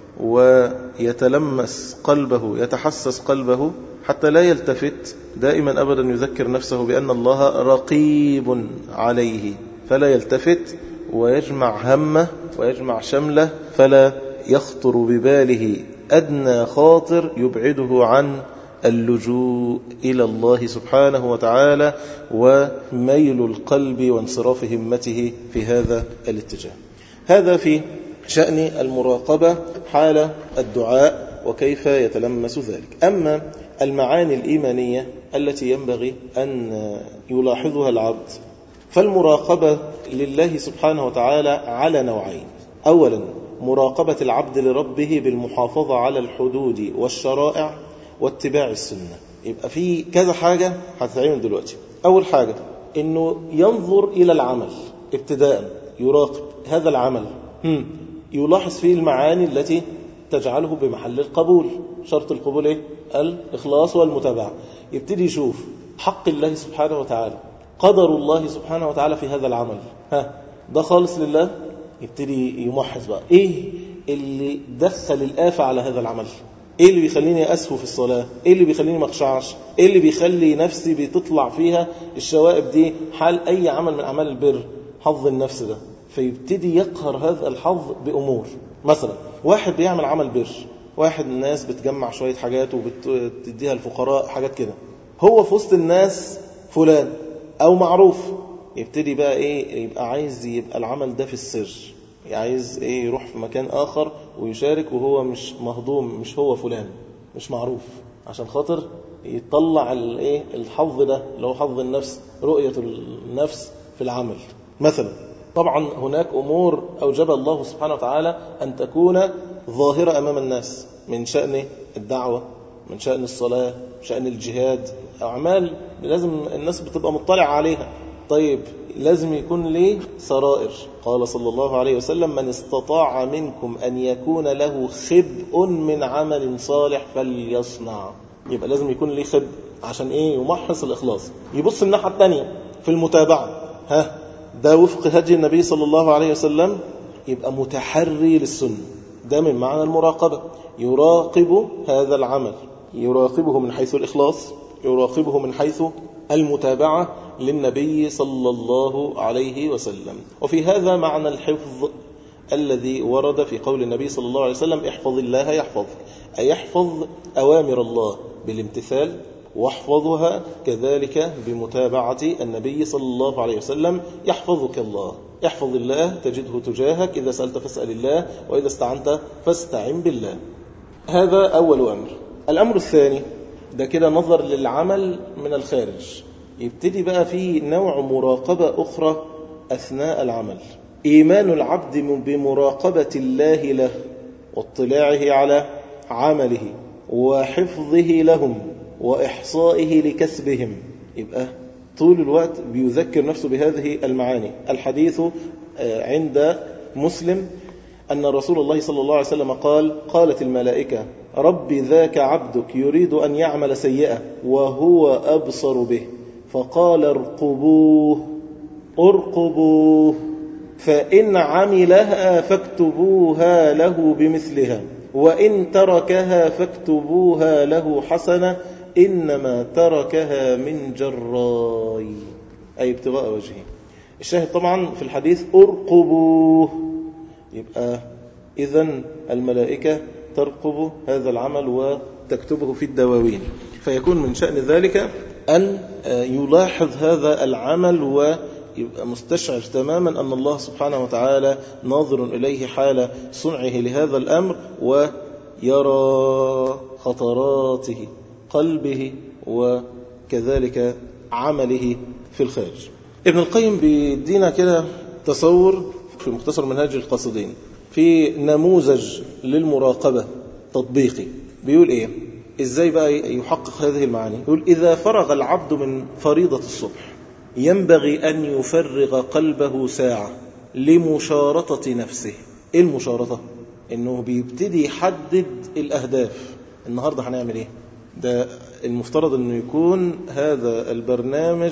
ويتلمس قلبه، يتحسس قلبه حتى لا يلتفت، دائما أبدا يذكر نفسه بأن الله رقيب عليه، فلا يلتفت ويجمع همه ويجمع شمله، فلا يخطر بباله أدنى خاطر يبعده عن اللجوء إلى الله سبحانه وتعالى وميل القلب وانصراف همته في هذا الاتجاه. هذا في شأن المراقبة حال الدعاء وكيف يتلمس ذلك. أما المعاني الإيمانية التي ينبغي أن يلاحظها العبد، فالمراقبة لله سبحانه وتعالى على نوعين. أولا مراقبة العبد لربه بالمحافظة على الحدود والشرائع واتباع السنة. يبقى في كذا حاجة هتتعمل دلوقتي. أول حاجة إنه ينظر إلى العمل ابتداء، يراقب هذا العمل، يلاحظ فيه المعاني التي تجعله بمحل القبول. شرط القبول إيه؟ الإخلاص والمتابعة. يبتدي يشوف حق الله سبحانه وتعالى، قدر الله سبحانه وتعالى في هذا العمل، ده خالص لله. يبتدي يمحص بقى إيه اللي دخل الآفة على هذا العمل، ايه اللي بيخليني اسهو في الصلاة، ايه اللي بيخليني ما اخشعش، ايه اللي بيخلي نفسي بتطلع فيها الشوائب دي. حال اي عمل من اعمال البر حظ النفس ده، فيبتدي يقهر هذا الحظ بامور. مثلا واحد بيعمل عمل بر، واحد الناس بتجمع شوية حاجات وبتديها الفقراء حاجات كده، هو في وسط الناس فلان او معروف، يبتدي بقى ايه، يبقى عايز يبقى العمل ده في السر، عايز ايه، يروح في مكان اخر ويشارك وهو مش مهضوم، مش هو فلان، مش معروف، عشان خاطر يطلع الايه الحظ ده اللي هو حظ النفس، رؤية النفس في العمل مثلا. طبعا هناك امور اوجب الله سبحانه وتعالى ان تكون ظاهرة امام الناس، من شأن الدعوة، من شأن الصلاة، شأن الجهاد، اعمال لازم الناس بتبقى مطلع عليها. طيب لازم يكون ليه سرائر. قال صلى الله عليه وسلم من استطاع منكم أن يكون له خبء من عمل صالح فليصنع. يبقى لازم يكون ليه خبء عشان إيه؟ يمحص الإخلاص. يبص الناحية الثانية في المتابعة، ده وفق هدي النبي صلى الله عليه وسلم، يبقى متحري للسنة. ده من معنى المراقبة، يراقب هذا العمل، يراقبه من حيث الإخلاص، يراقبه من حيث المتابعة للنبي صلى الله عليه وسلم. وفي هذا معنى الحفظ الذي ورد في قول النبي صلى الله عليه وسلم احفظ الله يحفظك، أي يحفظ أوامر الله بالامتثال واحفظها كذلك بمتابعة النبي صلى الله عليه وسلم. يحفظك الله، احفظ الله تجده تجاهك، إذا سألت فاسأل الله، وإذا استعنت فاستعن بالله. هذا أول أمر. الأمر الثاني ده كده نظر للعمل من الخارج، يبتدي بقى في نوع مراقبة أخرى أثناء العمل. إيمان العبد بمراقبة الله له واطلاعه على عمله وحفظه لهم وإحصائه لكسبهم. يبقى طول الوقت بيذكر نفسه بهذه المعاني. الحديث عند مسلم أن رسول الله صلى الله عليه وسلم قالت الملائكة رب ذاك عبدك يريد أن يعمل سيئة وهو أبصر به، فقال ارقبوه فإن عملها فاكتبوها له بمثلها، وإن تركها فاكتبوها له حسنة، إنما تركها من جراي، أي ابتغاء وجهه. الشاهد طبعا في الحديث ارقبوه، يبقى إذن الملائكة ترقب هذا العمل وتكتبه في الدواوين، فيكون من شأن ذلك أن يلاحظ هذا العمل ويبقى مستشعر تماما أن الله سبحانه وتعالى ناظر إليه حال صنعه لهذا الأمر، ويرى خطراته قلبه وكذلك عمله في الخارج. ابن القيم بيدينا كده تصور في مختصر منهاج القاصدين في نموذج للمراقبة تطبيقي. بيقول إيه؟ إزاي بقى يحقق هذه المعاني؟ يقول إذا فرغ العبد من فريضة الصبح ينبغي أن يفرغ قلبه ساعة لمشارطة نفسه. إيه المشارطة؟ إنه بيبتدي يحدد الأهداف. النهاردة هنعمل إيه؟ ده المفترض أنه يكون هذا البرنامج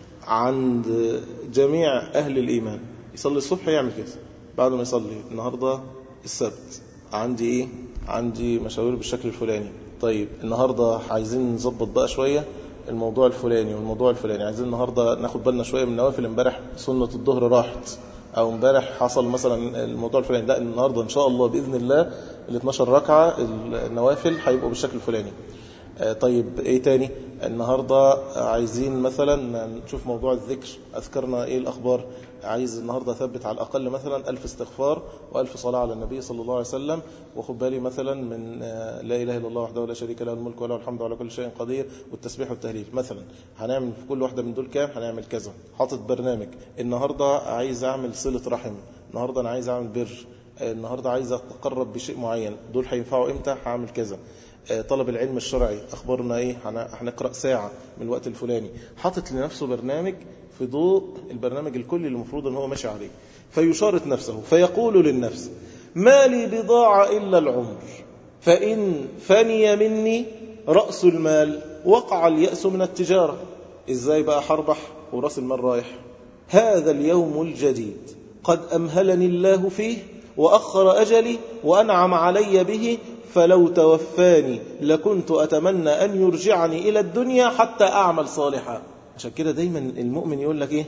عند جميع أهل الإيمان. يصلي الصبح يعمل كده، بعد ما يصلي النهاردة السبت عندي إيه؟ عندي مشاوير بالشكل الفلاني. طيب النهاردة عايزين نظبط بقى شوية الموضوع الفلاني والموضوع الفلاني، عايزين النهاردة ناخد بالنا شوية من النوافل. امبارح سنة الظهر راحت، أو امبارح حصل مثلا الموضوع الفلاني، لا النهاردة إن شاء الله بإذن الله ال 12 ركعة النوافل هيبقوا بالشكل الفلاني. طيب ايه تاني؟ النهاردة عايزين مثلا نشوف موضوع الذكر، أذكرنا ايه الأخبار، عايز النهاردة أثبت على الأقل مثلا 1000 استغفار و1000 صلاة على النبي صلى الله عليه وسلم، وخد بالي مثلا من لا إله إلا الله وحده لا شريك له الملك وله الحمد على كل شيء قدير والتسبيح والتهليل مثلا. هنعمل في كل واحدة من دول كام؟ هنعمل كذا، حاطط برنامج. النهاردة عايز أعمل صلة رحم، النهاردة أنا عايز أعمل بر، النهاردة عايز أتقرب بشيء معين، دول هينفعوا إمتى؟ هعمل كذا. طلب العلم الشرعي أخبارنا إيه؟ هنقرأ ساعة من الوقت الفلاني. حاطط لنفسه برنامج في ضوء البرنامج الكلي اللي المفروض أنه هو ماشي عليه، فيشارط نفسه فيقول للنفس ما لي بضاعة إلا العمر، فإن فني مني رأس المال وقع اليأس من التجارة. إزاي بقى حربح ورأس المال رايح؟ هذا اليوم الجديد قد أمهلني الله فيه وأخر أجلي وأنعم علي به، فلو توفاني لكنت أتمنى أن يرجعني إلى الدنيا حتى أعمل صالحا. عشان كده دايما المؤمن يقول لك إيه؟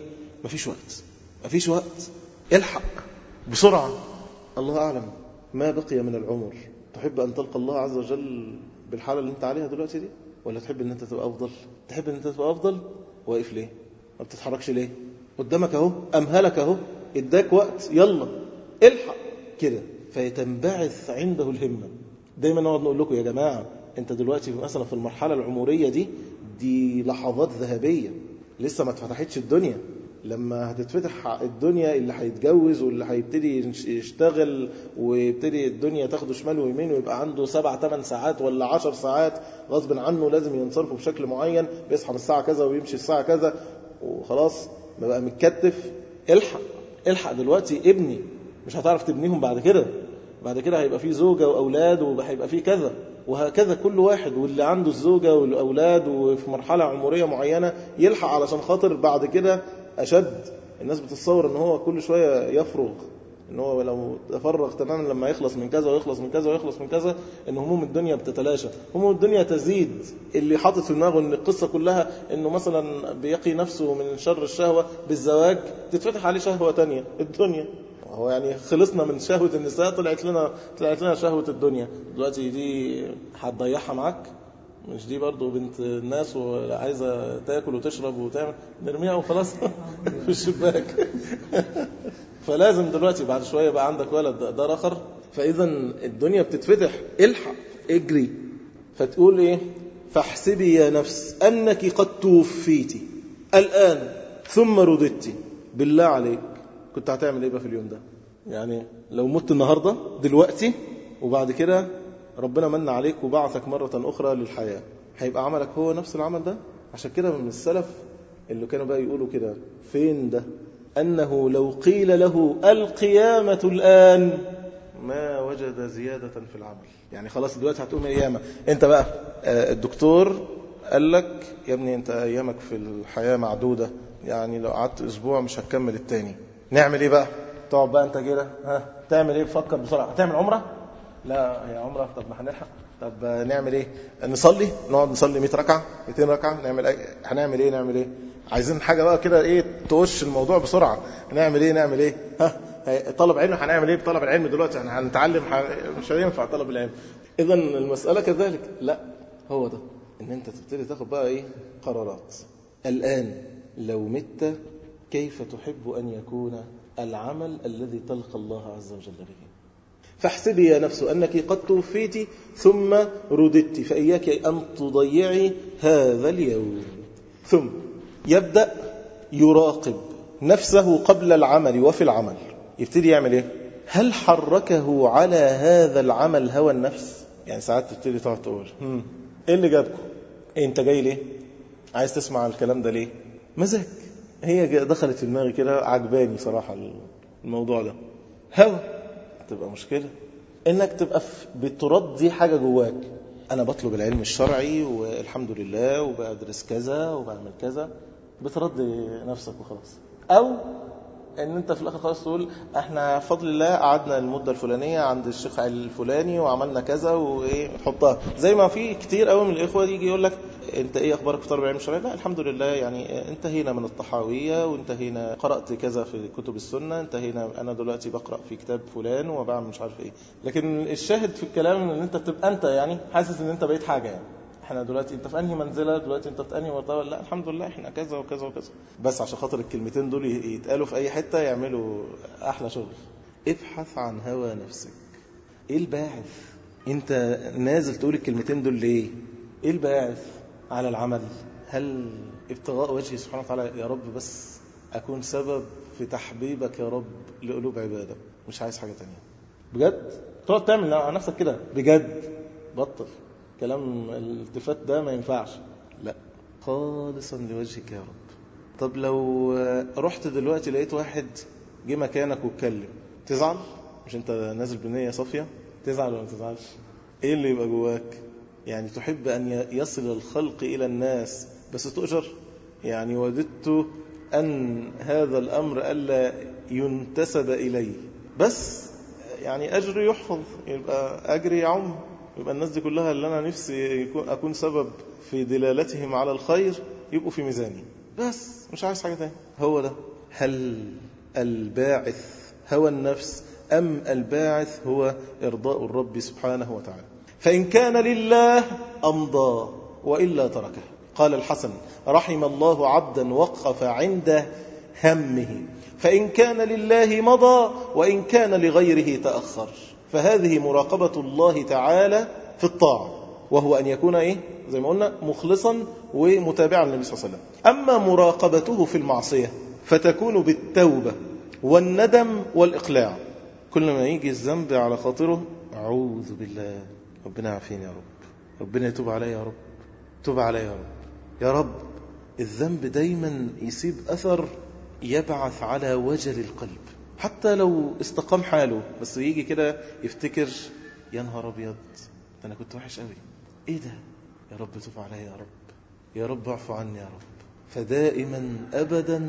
مفيش وقت، الحق بسرعة. الله أعلم ما بقي من العمر. تحب أن تلقى الله عز وجل بالحالة اللي انت عليها دلوقتي دي، ولا تحب أن انت تبقى أفضل؟ تحب أن انت تبقى أفضل؟ واقف ليه؟ ما بتتحركش ليه؟ قدامك أهو، أمهلك أهو، اداك وقت، يلا الحق كده. فيتنبعث عنده الهمة. دايما نقعد نقول لكم يا جماعة انت دلوقتي مثلا في المرحلة العمرية دي لحظات ذهبية، لسه ما اتفتحتش الدنيا. لما هتتفتح الدنيا اللي هيتجوز واللي هيبتدي يشتغل ويبتدي الدنيا تاخده شمال ويمين ويبقى عنده 7-8 ساعات ولا 10 ساعات غصب عنه لازم ينصرفه بشكل معين، بيصحى من الساعة كذا ويمشي الساعة كذا وخلاص ما بقى متكتف. الحق دلوقتي ابني، مش هتعرف تبنيهم بعد كده هيبقى فيه زوجة وأولاد وهيبقى فيه كذا، وهكذا كل واحد. واللي عنده الزوجة والأولاد وفي مرحلة عمرية معينة يلحق علشان خاطر بعد كده أشد. الناس بتتصور ان هو كل شوية يفرغ، ان هو لو تفرغ تماما لما يخلص من كذا ويخلص من كذا ويخلص من كذا ان هموم الدنيا بتتلاشى، هموم الدنيا تزيد. اللي حاطط في دماغه ان القصة كلها انه مثلا بيقي نفسه من شر الشهوة بالزواج، تتفتح عليه شهوة تانية الدنيا. هو يعني خلصنا من شهوة النساء، طلعت لنا شهوة الدنيا. دلوقتي دي هتضيعها معاك، مش دي برضو بنت الناس وعايزة تاكل وتشرب وتعمل، نرميها وخلاص في الشباك. فلازم دلوقتي بعد شوية بقى عندك ولد ده آخر، فإذا الدنيا بتتفتح، الحق اجري. فتقول إيه؟ فاحسبي يا نفس أنك قد توفيتِ الآن ثم رددتِ. بالله عليك كنت هتعمل إيه بقى في اليوم ده؟ يعني لو مت النهاردة دلوقتي وبعد كده ربنا من عليك وبعثك مرة أخرى للحياة، هيبقى عملك هو نفس العمل ده؟ عشان كده من السلف اللي كانوا بقى يقولوا كده فين ده؟ أنه لو قيل له القيامة الآن ما وجد زيادة في العمل. يعني خلاص دلوقتي هتقوم أيامة، أنت بقى الدكتور قال لك يا ابني أنت أيامك في الحياة معدودة، يعني لو قعدت أسبوع مش هتكمل التاني. نعمل إيه بقى؟ تقعد بقى أنت كده تعمل إيه؟ بفكر بسرعة. هتعمل عمرة؟ لا هي عمرة، طب ما هنلحق. طب نعمل إيه؟ نصلي، نقعد نصلي 100 ركعة 200 ركعة. هنعمل إيه؟ عايزين حاجة بقى كده إيه توش الموضوع بسرعة. نعمل إيه؟ طلب علم، هنعمل إيه بطلب العلم دلوقتي؟ يعني هنتعلم مش هينفع طلب العلم. إذن المسألة كذلك. لا هو ده إن أنت تبتدي تاخد بقى إيه قرارات. الآن لو مت كيف تحب أن يكون العمل الذي تلقى الله عز وجل به؟ فاحسبي يا نفس أنك قد توفيت ثم رددت، فإياك أن تضيعي هذا اليوم. ثم يبدأ يراقب نفسه قبل العمل وفي العمل. يبتدي يعمل إيه؟ هل حركه على هذا العمل هوى النفس؟ يعني ساعات تبتدي تقعد تقول إيه اللي جابكم؟ إيه أنت جاي ليه؟ عايز تسمع الكلام ده ليه؟ مزاج، هي دخلت في دماغي كده، عجباني صراحة الموضوع ده. هوى تبقى مشكلة إنك تبقى بترضي حاجة جواك. أنا بطلب العلم الشرعي والحمد لله وبأدرس كذا وبعمل كذا، بترضي نفسك وخلاص. أو ان انت في الاخر خلاص تقول احنا بفضل الله قعدنا المده الفلانيه عند الشيخ الفلاني وعملنا كذا وايه، تحطها زي ما في كتير قوي من الاخوه يجي يقول لك انت ايه اخبارك في طلب العلم الشرعي؟ لا الحمد لله، يعني انتهينا من الطحاويه وانتهينا، قرات كذا في كتب السنه، انتهينا، انا دلوقتي بقرا في كتاب فلان وبعمل مش عارف ايه. لكن الشاهد في الكلام ان انت تبقى انت يعني حاسس ان انت بقيت حاجه. يعني احنا دلوقتي انت في انهي منزله دلوقتي، انت في انهي مرتبه؟ لا الحمد لله احنا كذا وكذا وكذا. بس عشان خاطر الكلمتين دول يتقالوا في اي حته يعملوا احلى شغل. ابحث عن هوى نفسك. ايه الباعث؟ انت نازل تقول الكلمتين دول ليه؟ ايه الباعث على العمل؟ هل ابتغاء وجهه سبحانه وتعالى؟ يا رب بس اكون سبب في تحبيبك يا رب لقلوب عبادك، مش عايز حاجه تانية. بجد تقعد تعمل على نفسك كده بجد، بطل كلام الالتفات ده ما ينفعش. لا خالصا لوجهك يا رب. طب لو رحت دلوقتي لقيت واحد جه مكانك واتكلم، تزعل؟ مش انت نازل بنية صافية؟ تزعل ولا ما تزعلش؟ ايه اللي يبقى جواك؟ يعني تحب ان يصل الخلق الى الناس بس تؤجر؟ يعني وددت ان هذا الامر الا ينتسب الي بس، يعني اجري يحفظ، يبقى اجري يعم، يبقى الناس دي كلها اللي أنا نفسي أكون سبب في دلالتهم على الخير يبقوا في ميزاني، بس مش عايز حاجة تاني. هو ده. هل الباعث هوى النفس أم الباعث هو إرضاء الرب سبحانه وتعالى؟ فإن كان لله أمضى وإلا تركه. قال الحسن رحم الله عبدا وقف عند همه، فإن كان لله مضى وإن كان لغيره تأخر. فهذه مراقبة الله تعالى في الطاعة، وهو أن يكون إيه؟ زي ما قلنا مخلصا ومتابعا للنبي صلى الله عليه وسلم. أما مراقبته في المعصية فتكون بالتوبة والندم والإقلاع. كل ما يجي الذنب على خاطره أعوذ بالله، ربنا يعافيني يا رب، ربنا يتوب علي يا رب، توب علي يا رب، يا رب. الذنب دايما يسيب أثر يبعث على وجل القلب، حتى لو استقام حاله، بس يجي كده يفتكر يا نهار أبيض ده أنا كنت وحش قوي، إيه ده؟ يا رب توب علي يا رب، يا رب اعفو عني يا رب. فدائما أبدا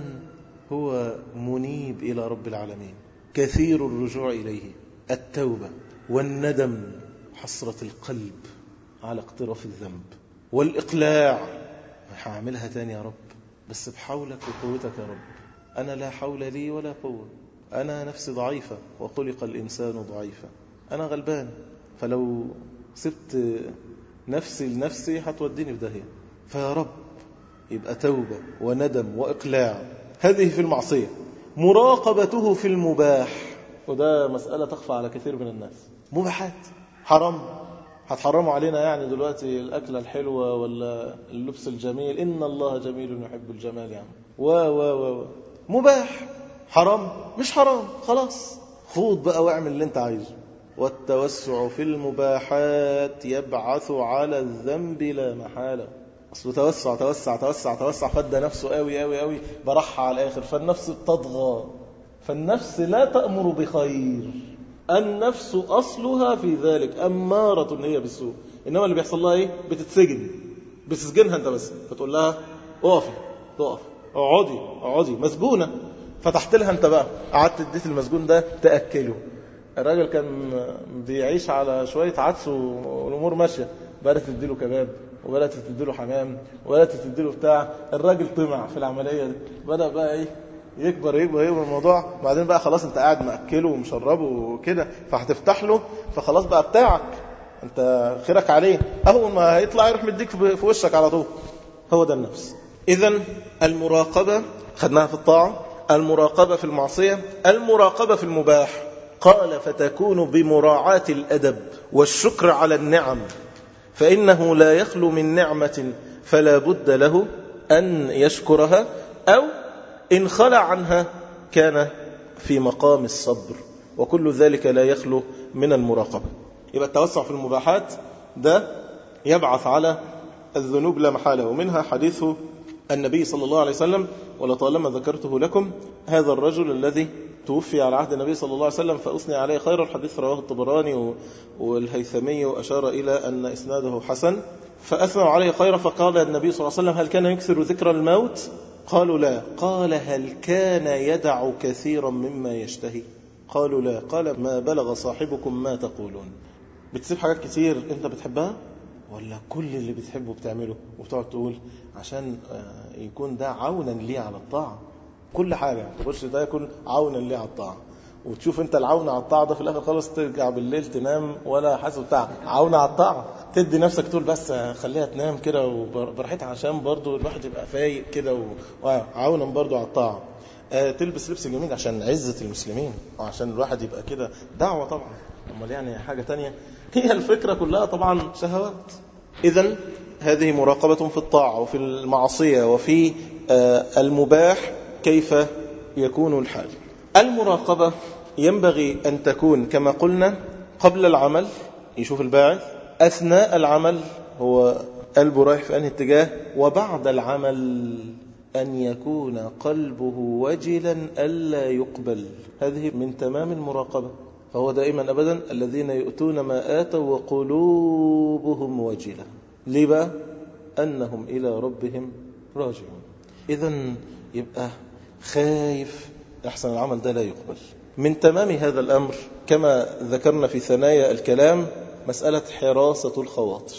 هو منيب إلى رب العالمين، كثير الرجوع إليه، التوبة والندم، حسرة القلب على اقتراف الذنب، والإقلاع، هعملها تاني يا رب بس بحولك وقوتك يا رب، أنا لا حول لي ولا قوة، أنا نفسي ضعيفة وخلق الإنسان ضعيفا، أنا غلبان. فلو سبت نفسي لنفسي هتوديني في داهية. فيا رب يبقى توبة وندم وإقلاع. هذه في المعصية. مراقبته في المباح، وده مسألة تخفى على كثير من الناس. مباحات حرام، هتحرموا علينا يعني دلوقتي الأكلة الحلوة ولا اللبس الجميل؟ إن الله جميل يحب الجمال يعني مباح. حرام مش حرام، خلاص خوض بقى واعمل اللي انت عايزه. والتوسع في المباحات يبعث على الذنب لا محالة. أصله توسع توسع توسع توسع، فدى نفسه قوي قوي قوي، برحها على الآخر، فالنفس بتطغى. فالنفس لا تأمر بخير، النفس أصلها في ذلك أمارة هي بالسوء. إنما اللي بيحصل لها إيه؟ بتسجنها أنت بس، فتقول لها اقفي، تقف، اقعدي مسجونة، فتحت لها أنت بقى، قعدت اديت المسجون ده تأكله. الراجل كان بيعيش على شوية عدس والأمور ماشية، بدأت تديله كباب وبدأت تديله حمام وبدأت تديله بتاع. الراجل طمع في العملية دي، بدأ بقى إيه؟ يكبر الموضوع. بعدين بقى خلاص انت قاعد مأكله ومشربه وكده، فهتفتح له، فخلاص بقى بتاعك انت، خيرك عليه. اول ما هيطلع يروح مديك في وشك على طول. هو ده النفس. اذن المراقبة خدناها في الطاعة، المراقبة في المعصية، المراقبة في المباح. قال فتكون بمراعاة الأدب والشكر على النعم، فإنه لا يخلو من نعمة فلا بد له أن يشكرها، أو إن خلع عنها كان في مقام الصبر، وكل ذلك لا يخلو من المراقبة. يبقى التوسع في المباحات ده يبعث على الذنوب لا محالة. ومنها حديث النبي صلى الله عليه وسلم، ولطالما ذكرته لكم، هذا الرجل الذي توفي على عهد النبي صلى الله عليه وسلم فأثني عليه خير. الحديث رواه الطبراني والهيثمي وأشار إلى أن إسناده حسن. فأثنوا عليه خير، فقال النبي صلى الله عليه وسلم هل كان يكثر ذكر الموت؟ قالوا لا. قال هل كان يدع كثيرا مما يشتهي؟ قالوا لا. قال ما بلغ صاحبكم ما تقولون. بتسيب حاجات كتير انت بتحبها، ولا كل اللي بتحبه بتعمله وبتقعد تقول عشان يكون ده عونا لي على الطاعة؟ كل حاجة تخش ده يكون عونا لي على الطاعة، وتشوف انت العون على الطاعة ده في الاخر خالص ترجع بالليل تنام ولا حاسس بتاع عون على الطاعة. تدي نفسك تقول بس خليها تنام كده وبرحتها عشان برضو الواحد يبقى فايق كده وعونا برضو على الطاعة. تلبس لبس جميل عشان عزة المسلمين، وعشان الواحد يبقى كده دعوة طبعا، امال يعني حاجة تانية. هي الفكرة كلها طبعا شهوات. إذن هذه مراقبة في الطاعة وفي المعصية وفي المباح. كيف يكون الحال؟ المراقبة ينبغي أن تكون كما قلنا قبل العمل، يشوف الباعث، أثناء العمل هو قلبه رايح في أنهي اتجاه، وبعد العمل أن يكون قلبه وجلا ألا يقبل. هذه من تمام المراقبة. فهو دائما أبدا الذين يؤتون ما آتوا وقلوبهم وجلة. ليه بقى؟ أنهم إلى ربهم راجعون. إذن يبقى خايف أحسن العمل ده لا يقبل. من تمام هذا الأمر كما ذكرنا في ثنايا الكلام مسألة حراسة الخواطر.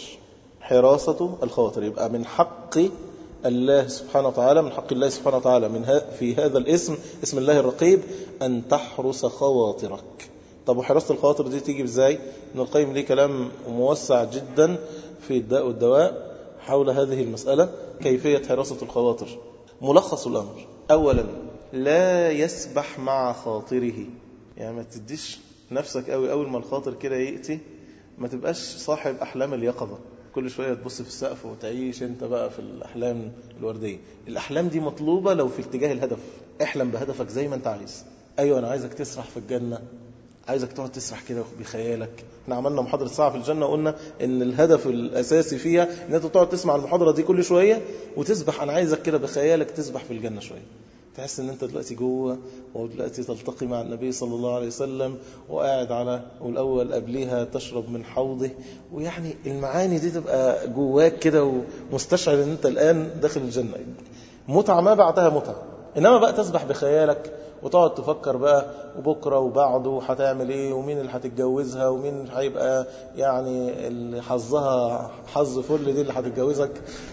حراسة الخواطر يبقى من حق الله سبحانه وتعالى، من حق الله سبحانه وتعالى في هذا الاسم، اسم الله الرقيب، أن تحرس خواطرك. طب وحراسة الخواطر دي تيجي ازاي؟ ابن القيم ليه كلام موسع جدا في الداء والدواء حول هذه المسألة، كيفية حراسة الخواطر. ملخص الأمر: أولا لا يسبح مع خاطره، يعني ما تديش نفسك قوي أول ما الخاطر كده يأتي، ما تبقاش صاحب أحلام اليقظة كل شوية تبص في السقف وتعيش انت بقى في الأحلام الوردية. الأحلام دي مطلوبة لو في اتجاه الهدف. احلم بهدفك زي ما انت عايز. أيوة أنا عايزك تسرح في الجنة، عايزك تقعد تسرح كده بخيالك. احنا عملنا محاضرة ساعة في الجنة، قلنا ان الهدف الأساسي فيها ان انت تقعد تسمع المحاضرة دي كل شوية وتسبح. انا عايزك كده بخيالك تسبح في الجنة شوية، تحس ان انت دلوقتي جوه، ودلوقتي تلتقي مع النبي صلى الله عليه وسلم وقاعد على، والأول قبليها تشرب من حوضه، ويعني المعاني دي تبقى جواك كده ومستشعر ان انت الآن داخل الجنة. متعة ما بعدها متعة. انما بقى تسبح بخيالك وتقعد تفكر بقى وبكرة وبعده هتعمل ايه، ومين اللي هتتجوزها، ومين هيبقى يعني اللي حظها حظ فل دي اللي هتتجوزك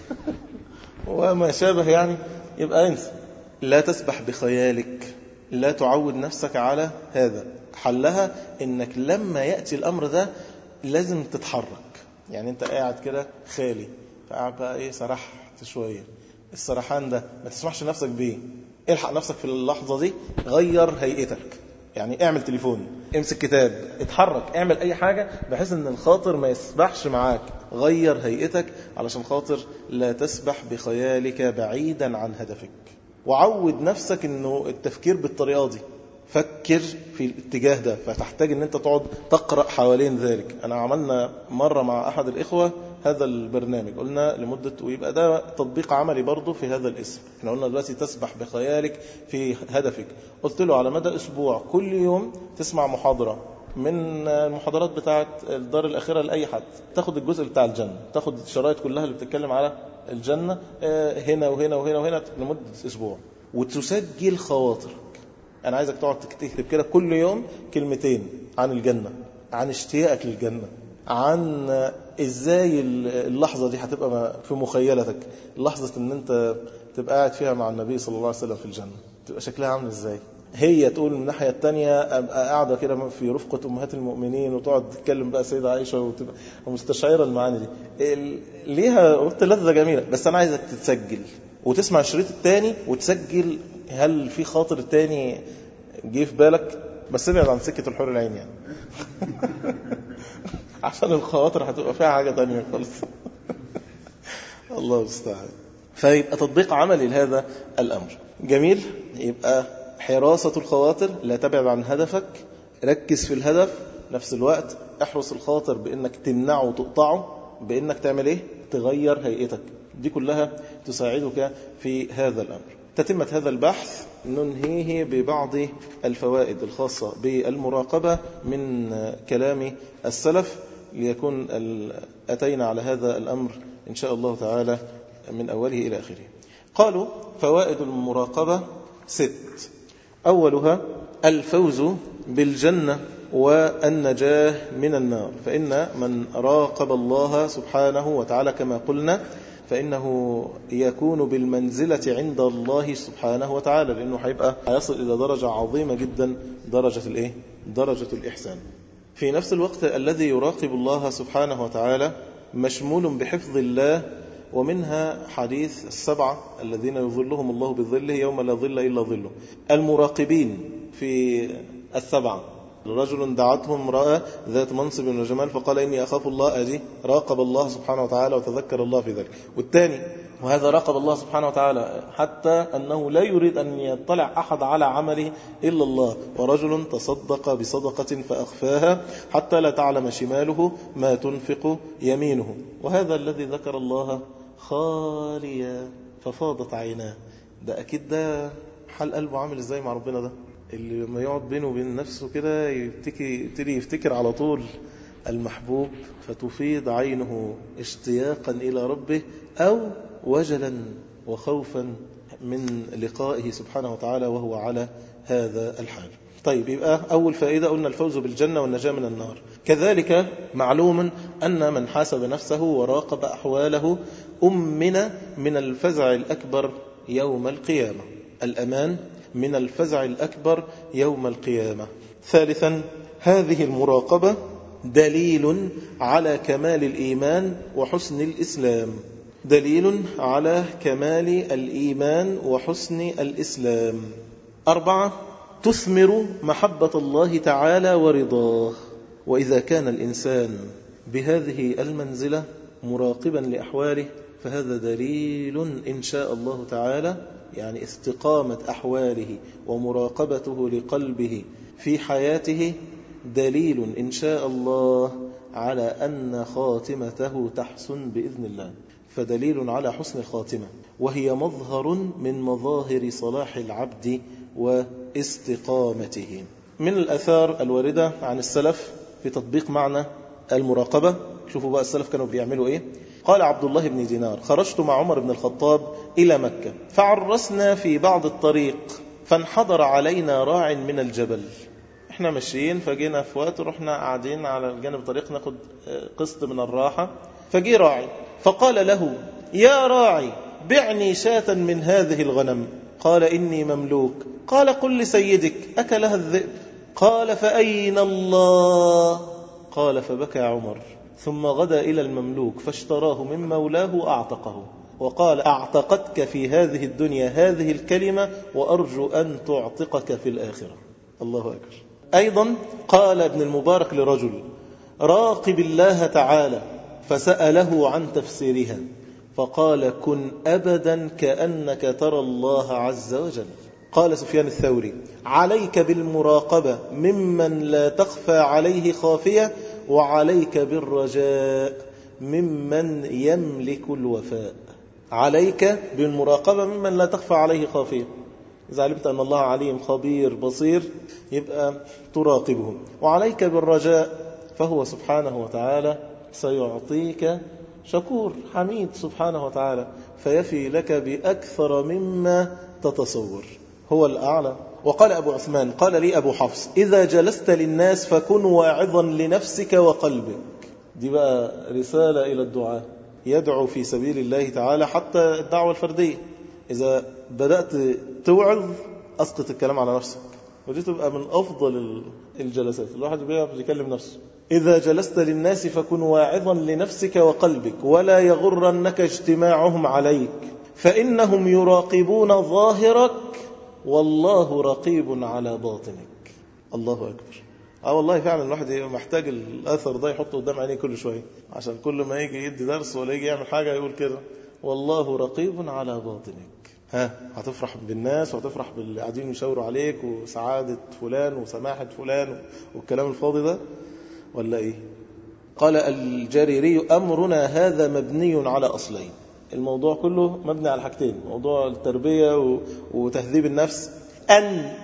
وما شابه يعني. يبقى انسى، لا تسبح بخيالك، لا تعود نفسك على هذا. حلها انك لما يأتي الامر ده لازم تتحرك، يعني انت قاعد كده خالي، فقاعد بقى ايه سرحت شوية، السرحان ده ما تسمحش نفسك بيه، الحق نفسك في اللحظة دي، غير هيئتك، يعني اعمل تليفون، امسك كتاب، اتحرك، اعمل اي حاجة بحيث ان الخاطر ما يسبحش معاك، غير هيئتك علشان خاطر لا تسبح بخيالك بعيدا عن هدفك. وعود نفسك انه التفكير بالطريقة دي، فكر في الاتجاه ده، فتحتاج ان انت تقعد تقرأ حوالين ذلك. انا عملنا مرة مع احد الاخوة هذا البرنامج، قلنا لمدة، ويبقى ده تطبيق عملي برضو في هذا الاسم. احنا قلنا دلوقتي تسبح بخيالك في هدفك، قلت له على مدى اسبوع كل يوم تسمع محاضرة من المحاضرات بتاعت الدار الأخيرة لأي حد، تاخد الجزء بتاع الجنة، تاخد الشرائط كلها اللي بتتكلم على الجنة هنا وهنا وهنا وهنا لمدة أسبوع، وتسجل خواطرك. أنا عايزك تقعد تكتب كده كل يوم كلمتين عن الجنة، عن اشتياقك للجنة، عن إزاي اللحظة دي هتبقى في مخيلتك، لحظة إن أنت تبقى قاعد فيها مع النبي صلى الله عليه وسلم في الجنة، تبقى شكلها عامل إزاي. هي تقول من الناحية التانية أبقى قاعدة كده في رفقة أمهات المؤمنين، وتقعد تتكلم بقى سيدة عائشة، وتبقى مستشعرة المعاني دي، ليها قلت لذة جميلة. بس أنا عايزك تتسجل وتسمع الشريط التاني وتسجل، هل في خاطر التاني جه في بالك؟ بس ابعد عن سكة الحور العين يعني عشان الخواطر هتبقى فيها حاجة تانية خالص الله المستعان. فيبقى تطبيق عملي لهذا الأمر جميل. يبقى حراسة الخواطر، لا تبعد عن هدفك، ركز في الهدف، نفس الوقت احرس الخاطر بأنك تمنعه وتقطعه، بأنك تعمل ايه؟ تغير هيئتك. دي كلها تساعدك في هذا الأمر. تتمة هذا البحث ننهيه ببعض الفوائد الخاصة بالمراقبة من كلام السلف، ليكون أتينا على هذا الأمر إن شاء الله تعالى من أوله إلى آخره. قالوا فوائد المراقبة 6. أولها الفوز بالجنة والنجاة من النار، فإن من راقب الله سبحانه وتعالى كما قلنا فإنه يكون بالمنزلة عند الله سبحانه وتعالى، لأنه هيصل إلى درجة عظيمة جدا، درجة الإحسان. في نفس الوقت الذي يراقب الله سبحانه وتعالى مشمول بحفظ الله، ومنها حديث 7 الذين يظلهم الله بظله يوم لا ظل إلا ظله. المراقبين في 7 رجل دعته امرأة ذات منصب وجمال فقال إني أخاف الله، أدي راقب الله سبحانه وتعالى وتذكر الله في ذلك. والثاني وهذا راقب الله سبحانه وتعالى حتى أنه لا يريد أن يطلع أحد على عمله إلا الله. ورجل تصدق بصدقة فأخفاها حتى لا تعلم شماله ما تنفق يمينه. وهذا الذي ذكر الله خاليا ففاضت عيناه. ده أكيد ده حال قلبه عامل إزاي مع ربنا، ده اللي لما يقعد بينه وبين نفسه كده يبتدي يفتكر على طول المحبوب، فتفيض عينه اشتياقا إلى ربه أو وجلا وخوفا من لقائه سبحانه وتعالى وهو على هذا الحال. طيب، يبقى أول فائدة قلنا الفوز بالجنة والنجاة من النار. كذلك معلوم أن من حاسب نفسه وراقب أحواله أمن من الفزع الأكبر يوم القيامة، الأمان من الفزع الأكبر يوم القيامة. ثالثا هذه المراقبة دليل على كمال الإيمان وحسن الإسلام، دليل على كمال الإيمان وحسن الإسلام. 4 تثمر محبة الله تعالى ورضاه. وإذا كان الإنسان بهذه المنزلة مراقبا لأحواله فهذا دليل إن شاء الله تعالى، يعني استقامة أحواله ومراقبته لقلبه في حياته دليل إن شاء الله على أن خاتمته تحسن بإذن الله، فدليل على حسن الخاتمة، وهي مظهر من مظاهر صلاح العبد واستقامته. من الأثار الواردة عن السلف في تطبيق معنى المراقبة، شوفوا بقى السلف كانوا بيعملوا إيه. قال عبد الله بن دينار: خرجت مع عمر بن الخطاب إلى مكة فعرسنا في بعض الطريق فانحدر علينا راع من الجبل. احنا ماشيين فجينا في وقت رحنا قاعدين على جانب الطريق ناخد قسط من الراحة، فجي راعي فقال له: يا راعي بعني شاة من هذه الغنم. قال: إني مملوك. قال: قل لسيدك أكلها الذئب. قال: فأين الله؟ قال: فبكى عمر ثم غدا إلى المملوك فاشتراه من مولاه أعتقه، وقال أعتقتك في هذه الدنيا هذه الكلمة وأرجو أن تعتقك في الآخرة. الله أكبر. أيضا قال ابن المبارك لرجل راقب الله تعالى فسأله عن تفسيرها فقال كن أبدا كأنك ترى الله عز وجل. قال سفيان الثوري عليك بالمراقبة ممن لا تخفى عليه خافية، وعليك بالرجاء ممن يملك الوفاء. عليك بالمراقبة ممن لا تخفى عليه خافية، إذا علمت أن الله عليم خبير بصير يبقى تراقبه. وعليك بالرجاء فهو سبحانه وتعالى سيعطيك شكور حميد سبحانه وتعالى، فيفي لك بأكثر مما تتصور، هو الأعلى. وقال أبو عثمان قال لي أبو حفص إذا جلست للناس فكن واعظا لنفسك وقلبك. دي بقى رسالة إلى الدعاء، يدعو في سبيل الله تعالى حتى الدعوة الفردية. إذا بدأت توعظ أسقط الكلام على نفسك، ودي تبقى من أفضل الجلسات، الواحد بيعرف يكلم نفسه. إذا جلست للناس فكن واعظا لنفسك وقلبك ولا يغرنك اجتماعهم عليك فإنهم يراقبون ظاهرك والله رقيب على باطنك. الله أكبر. والله فعلا الواحد محتاج الأثر ده يحطه قدام عينيه كل شوية، عشان كل ما يجي يدي درس ولا يجي يعمل حاجة يقول كده والله رقيب على باطنك. هتفرح بالناس وهتفرح باللي قاعدين يشاوروا عليك وسعادة فلان وسماحة فلان والكلام الفاضي ده ولا إيه؟ قال الجريري أمرنا هذا مبني على أصلين. الموضوع كله مبني على حاجتين، موضوع التربية وتهذيب النفس، أن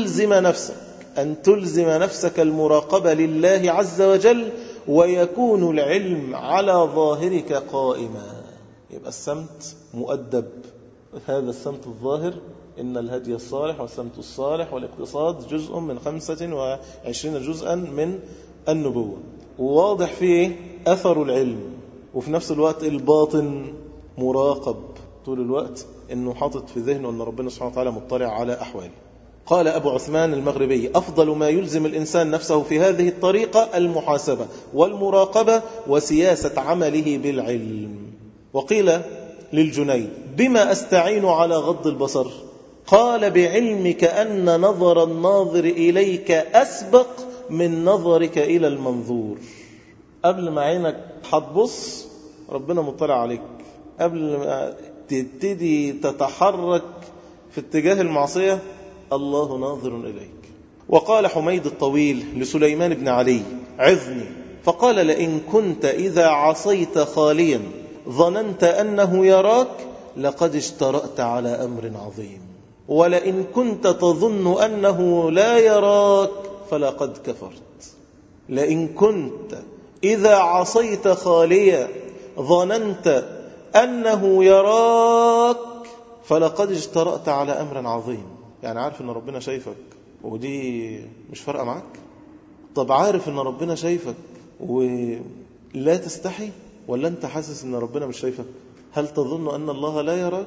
تلزم نفسك المراقبة لله عز وجل ويكون العلم على ظاهرك قائما. يبقى السمت مؤدب، هذا السمت الظاهر إن الهدي الصالح والسمت الصالح والاقتصاد جزء من 25 جزءا من النبوة، وواضح فيه أثر العلم، وفي نفس الوقت الباطن مراقب طول الوقت إنه حاطط في ذهنه أن ربنا سبحانه وتعالى مطلع على أحواله. قال أبو عثمان المغربي أفضل ما يلزم الإنسان نفسه في هذه الطريقة المحاسبة والمراقبة وسياسة عمله بالعلم. وقيل للجنيد بما أستعين على غض البصر؟ قال بعلمك أن نظر الناظر إليك أسبق من نظرك إلى المنظور. قبل ما عينك هتبص ربنا مطلع عليك، قبل ما تبتدي تتحرك في اتجاه المعصية الله ناظر إليك. وقال حميد الطويل لسليمان بن علي عظني، فقال لئن كنت إذا عصيت خاليا ظننت أنه يراك لقد اشترأت على أمر عظيم، ولئن كنت تظن أنه لا يراك فلقد كفرت. لئن كنت إذا عصيت خاليا ظننت أنه يراك فلقد اشترأت على أمر عظيم. يعني عارف أن ربنا شايفك ودي مش فارقة معك؟ طب عارف أن ربنا شايفك ولا تستحي، ولا أنت حاسس أن ربنا مش شايفك؟ هل تظن أن الله لا يراك؟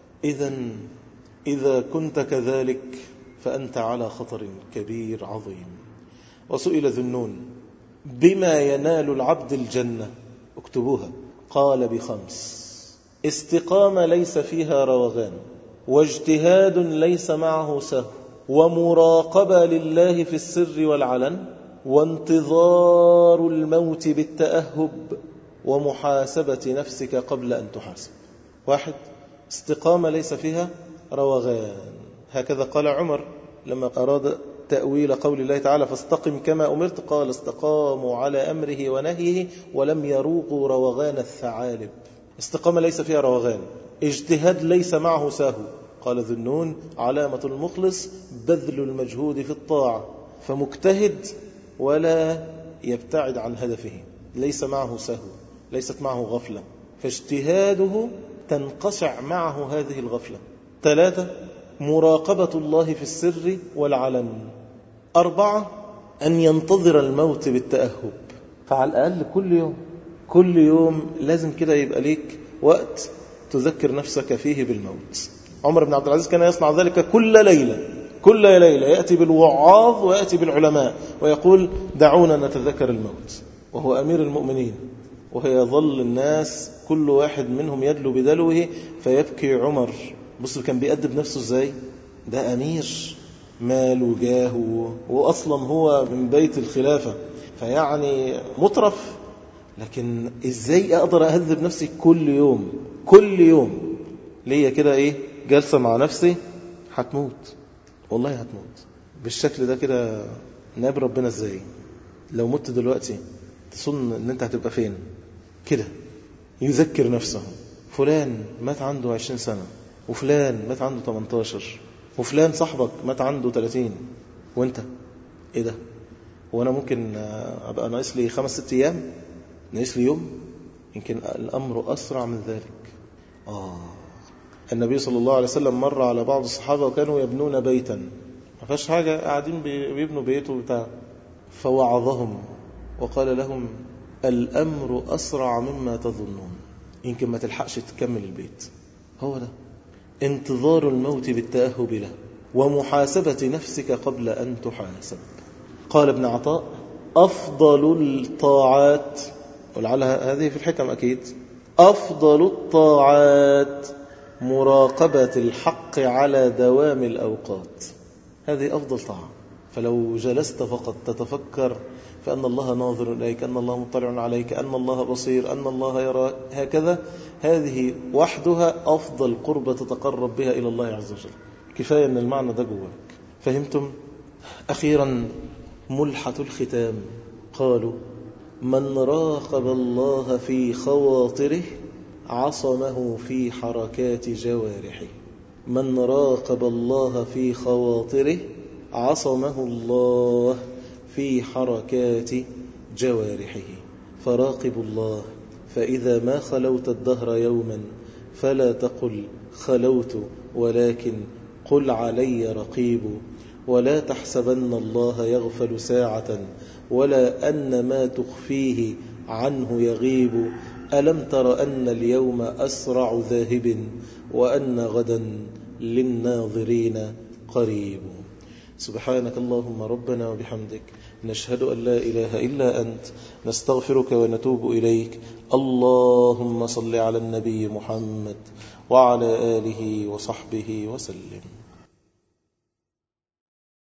إذا كنت كذلك فأنت على خطر كبير عظيم. وسئل ذنون بما ينال العبد الجنة، اكتبوها. قال ب5: استقامة ليس فيها روغان، واجتهاد ليس معه سهو، ومراقبة لله في السر والعلن، وانتظار الموت بالتأهب، ومحاسبة نفسك قبل أن تحاسب. 1. استقامة ليس فيها روغان، هكذا قال عمر لما أراد تأويل قول الله تعالى فاستقم كما أمرت، قال استقاموا على أمره ونهيه ولم يروقوا روغان الثعالب. استقامة ليس فيها روغان. اجتهاد ليس معه سهو، قال ذنون علامة المخلص بذل المجهود في الطاعة، فمجتهد ولا يبتعد عن هدفه، ليس معه سهو، ليست معه غفلة، فاجتهاده تنقشع معه هذه الغفلة. 3. مراقبة الله في السر والعلن. 4. أن ينتظر الموت بالتأهب، فعلى الأقل كل يوم لازم كده يبقى ليك وقت تذكر نفسك فيه بالموت. عمر بن عبد العزيز كان يصنع ذلك كل ليلة يأتي بالوعاظ ويأتي بالعلماء ويقول دعونا نتذكر الموت، وهو أمير المؤمنين ويظل الناس كل واحد منهم يدلو بدلوه فيبكي عمر. بص كان بيأدب نفسه ازاي، ده أمير مال وجاه وأصلا هو من بيت الخلافة، فيعني مطرف، لكن ازاي أقدر أهذب نفسي كل يوم ليا كده ايه جلسة مع نفسي، هتموت والله هتموت بالشكل ده كده. ناب ربنا ازاي لو مت دلوقتي تظن ان انت هتبقى فين كده. يذكر نفسه، فلان مات عنده 20 سنة، وفلان مات عنده 18، وفلان صاحبك مات عنده 30، وانت ايه ده؟ وانا ممكن ابقى ناقص لي 5-6 ايام، ناقص لي يوم؟ يمكن الامر اسرع من ذلك. النبي صلى الله عليه وسلم مر على بعض الصحابة وكانوا يبنون بيتا، ما فيش حاجة، قاعدين بيبنوا بيته بتاع، فوعظهم وقال لهم الأمر أسرع مما تظنون، يمكن ما تلحقش تكمل البيت. هو ده انتظار الموت بالتأهب له ومحاسبة نفسك قبل أن تحاسب. قال ابن عطاء أفضل الطاعات، ولعلها هذه في الحكم أكيد، أفضل الطاعات مراقبة الحق على دوام الأوقات. هذه أفضل طاعة. فلو جلست فقط تتفكر فأن الله ناظر إليك، أن الله مطلع عليك، أن الله بصير، أن الله يرى، هكذا، هذه وحدها أفضل قربة تتقرب بها إلى الله عز وجل. كفاية أن المعنى ده جواك. فهمتم؟ أخيرا ملحة الختام، قالوا من راقب الله في خواطره عصمه في حركات جوارحه. من راقب الله في خواطره عصمه الله في حركات جوارحه. فراقبوا الله، فإذا ما خلوت الدهر يوما فلا تقل خلوت، ولكن قل علي رقيب. ولا تحسبن الله يغفل ساعة، ولا أن ما تخفيه عنه يغيب. ألم تر أن اليوم أسرع ذاهب، وأن غدا للناظرين قريب. سبحانك اللهم ربنا وبحمدك، نشهد أن لا إله إلا أنت، نستغفرك ونتوب إليك. اللهم صل على النبي محمد وعلى آله وصحبه وسلم.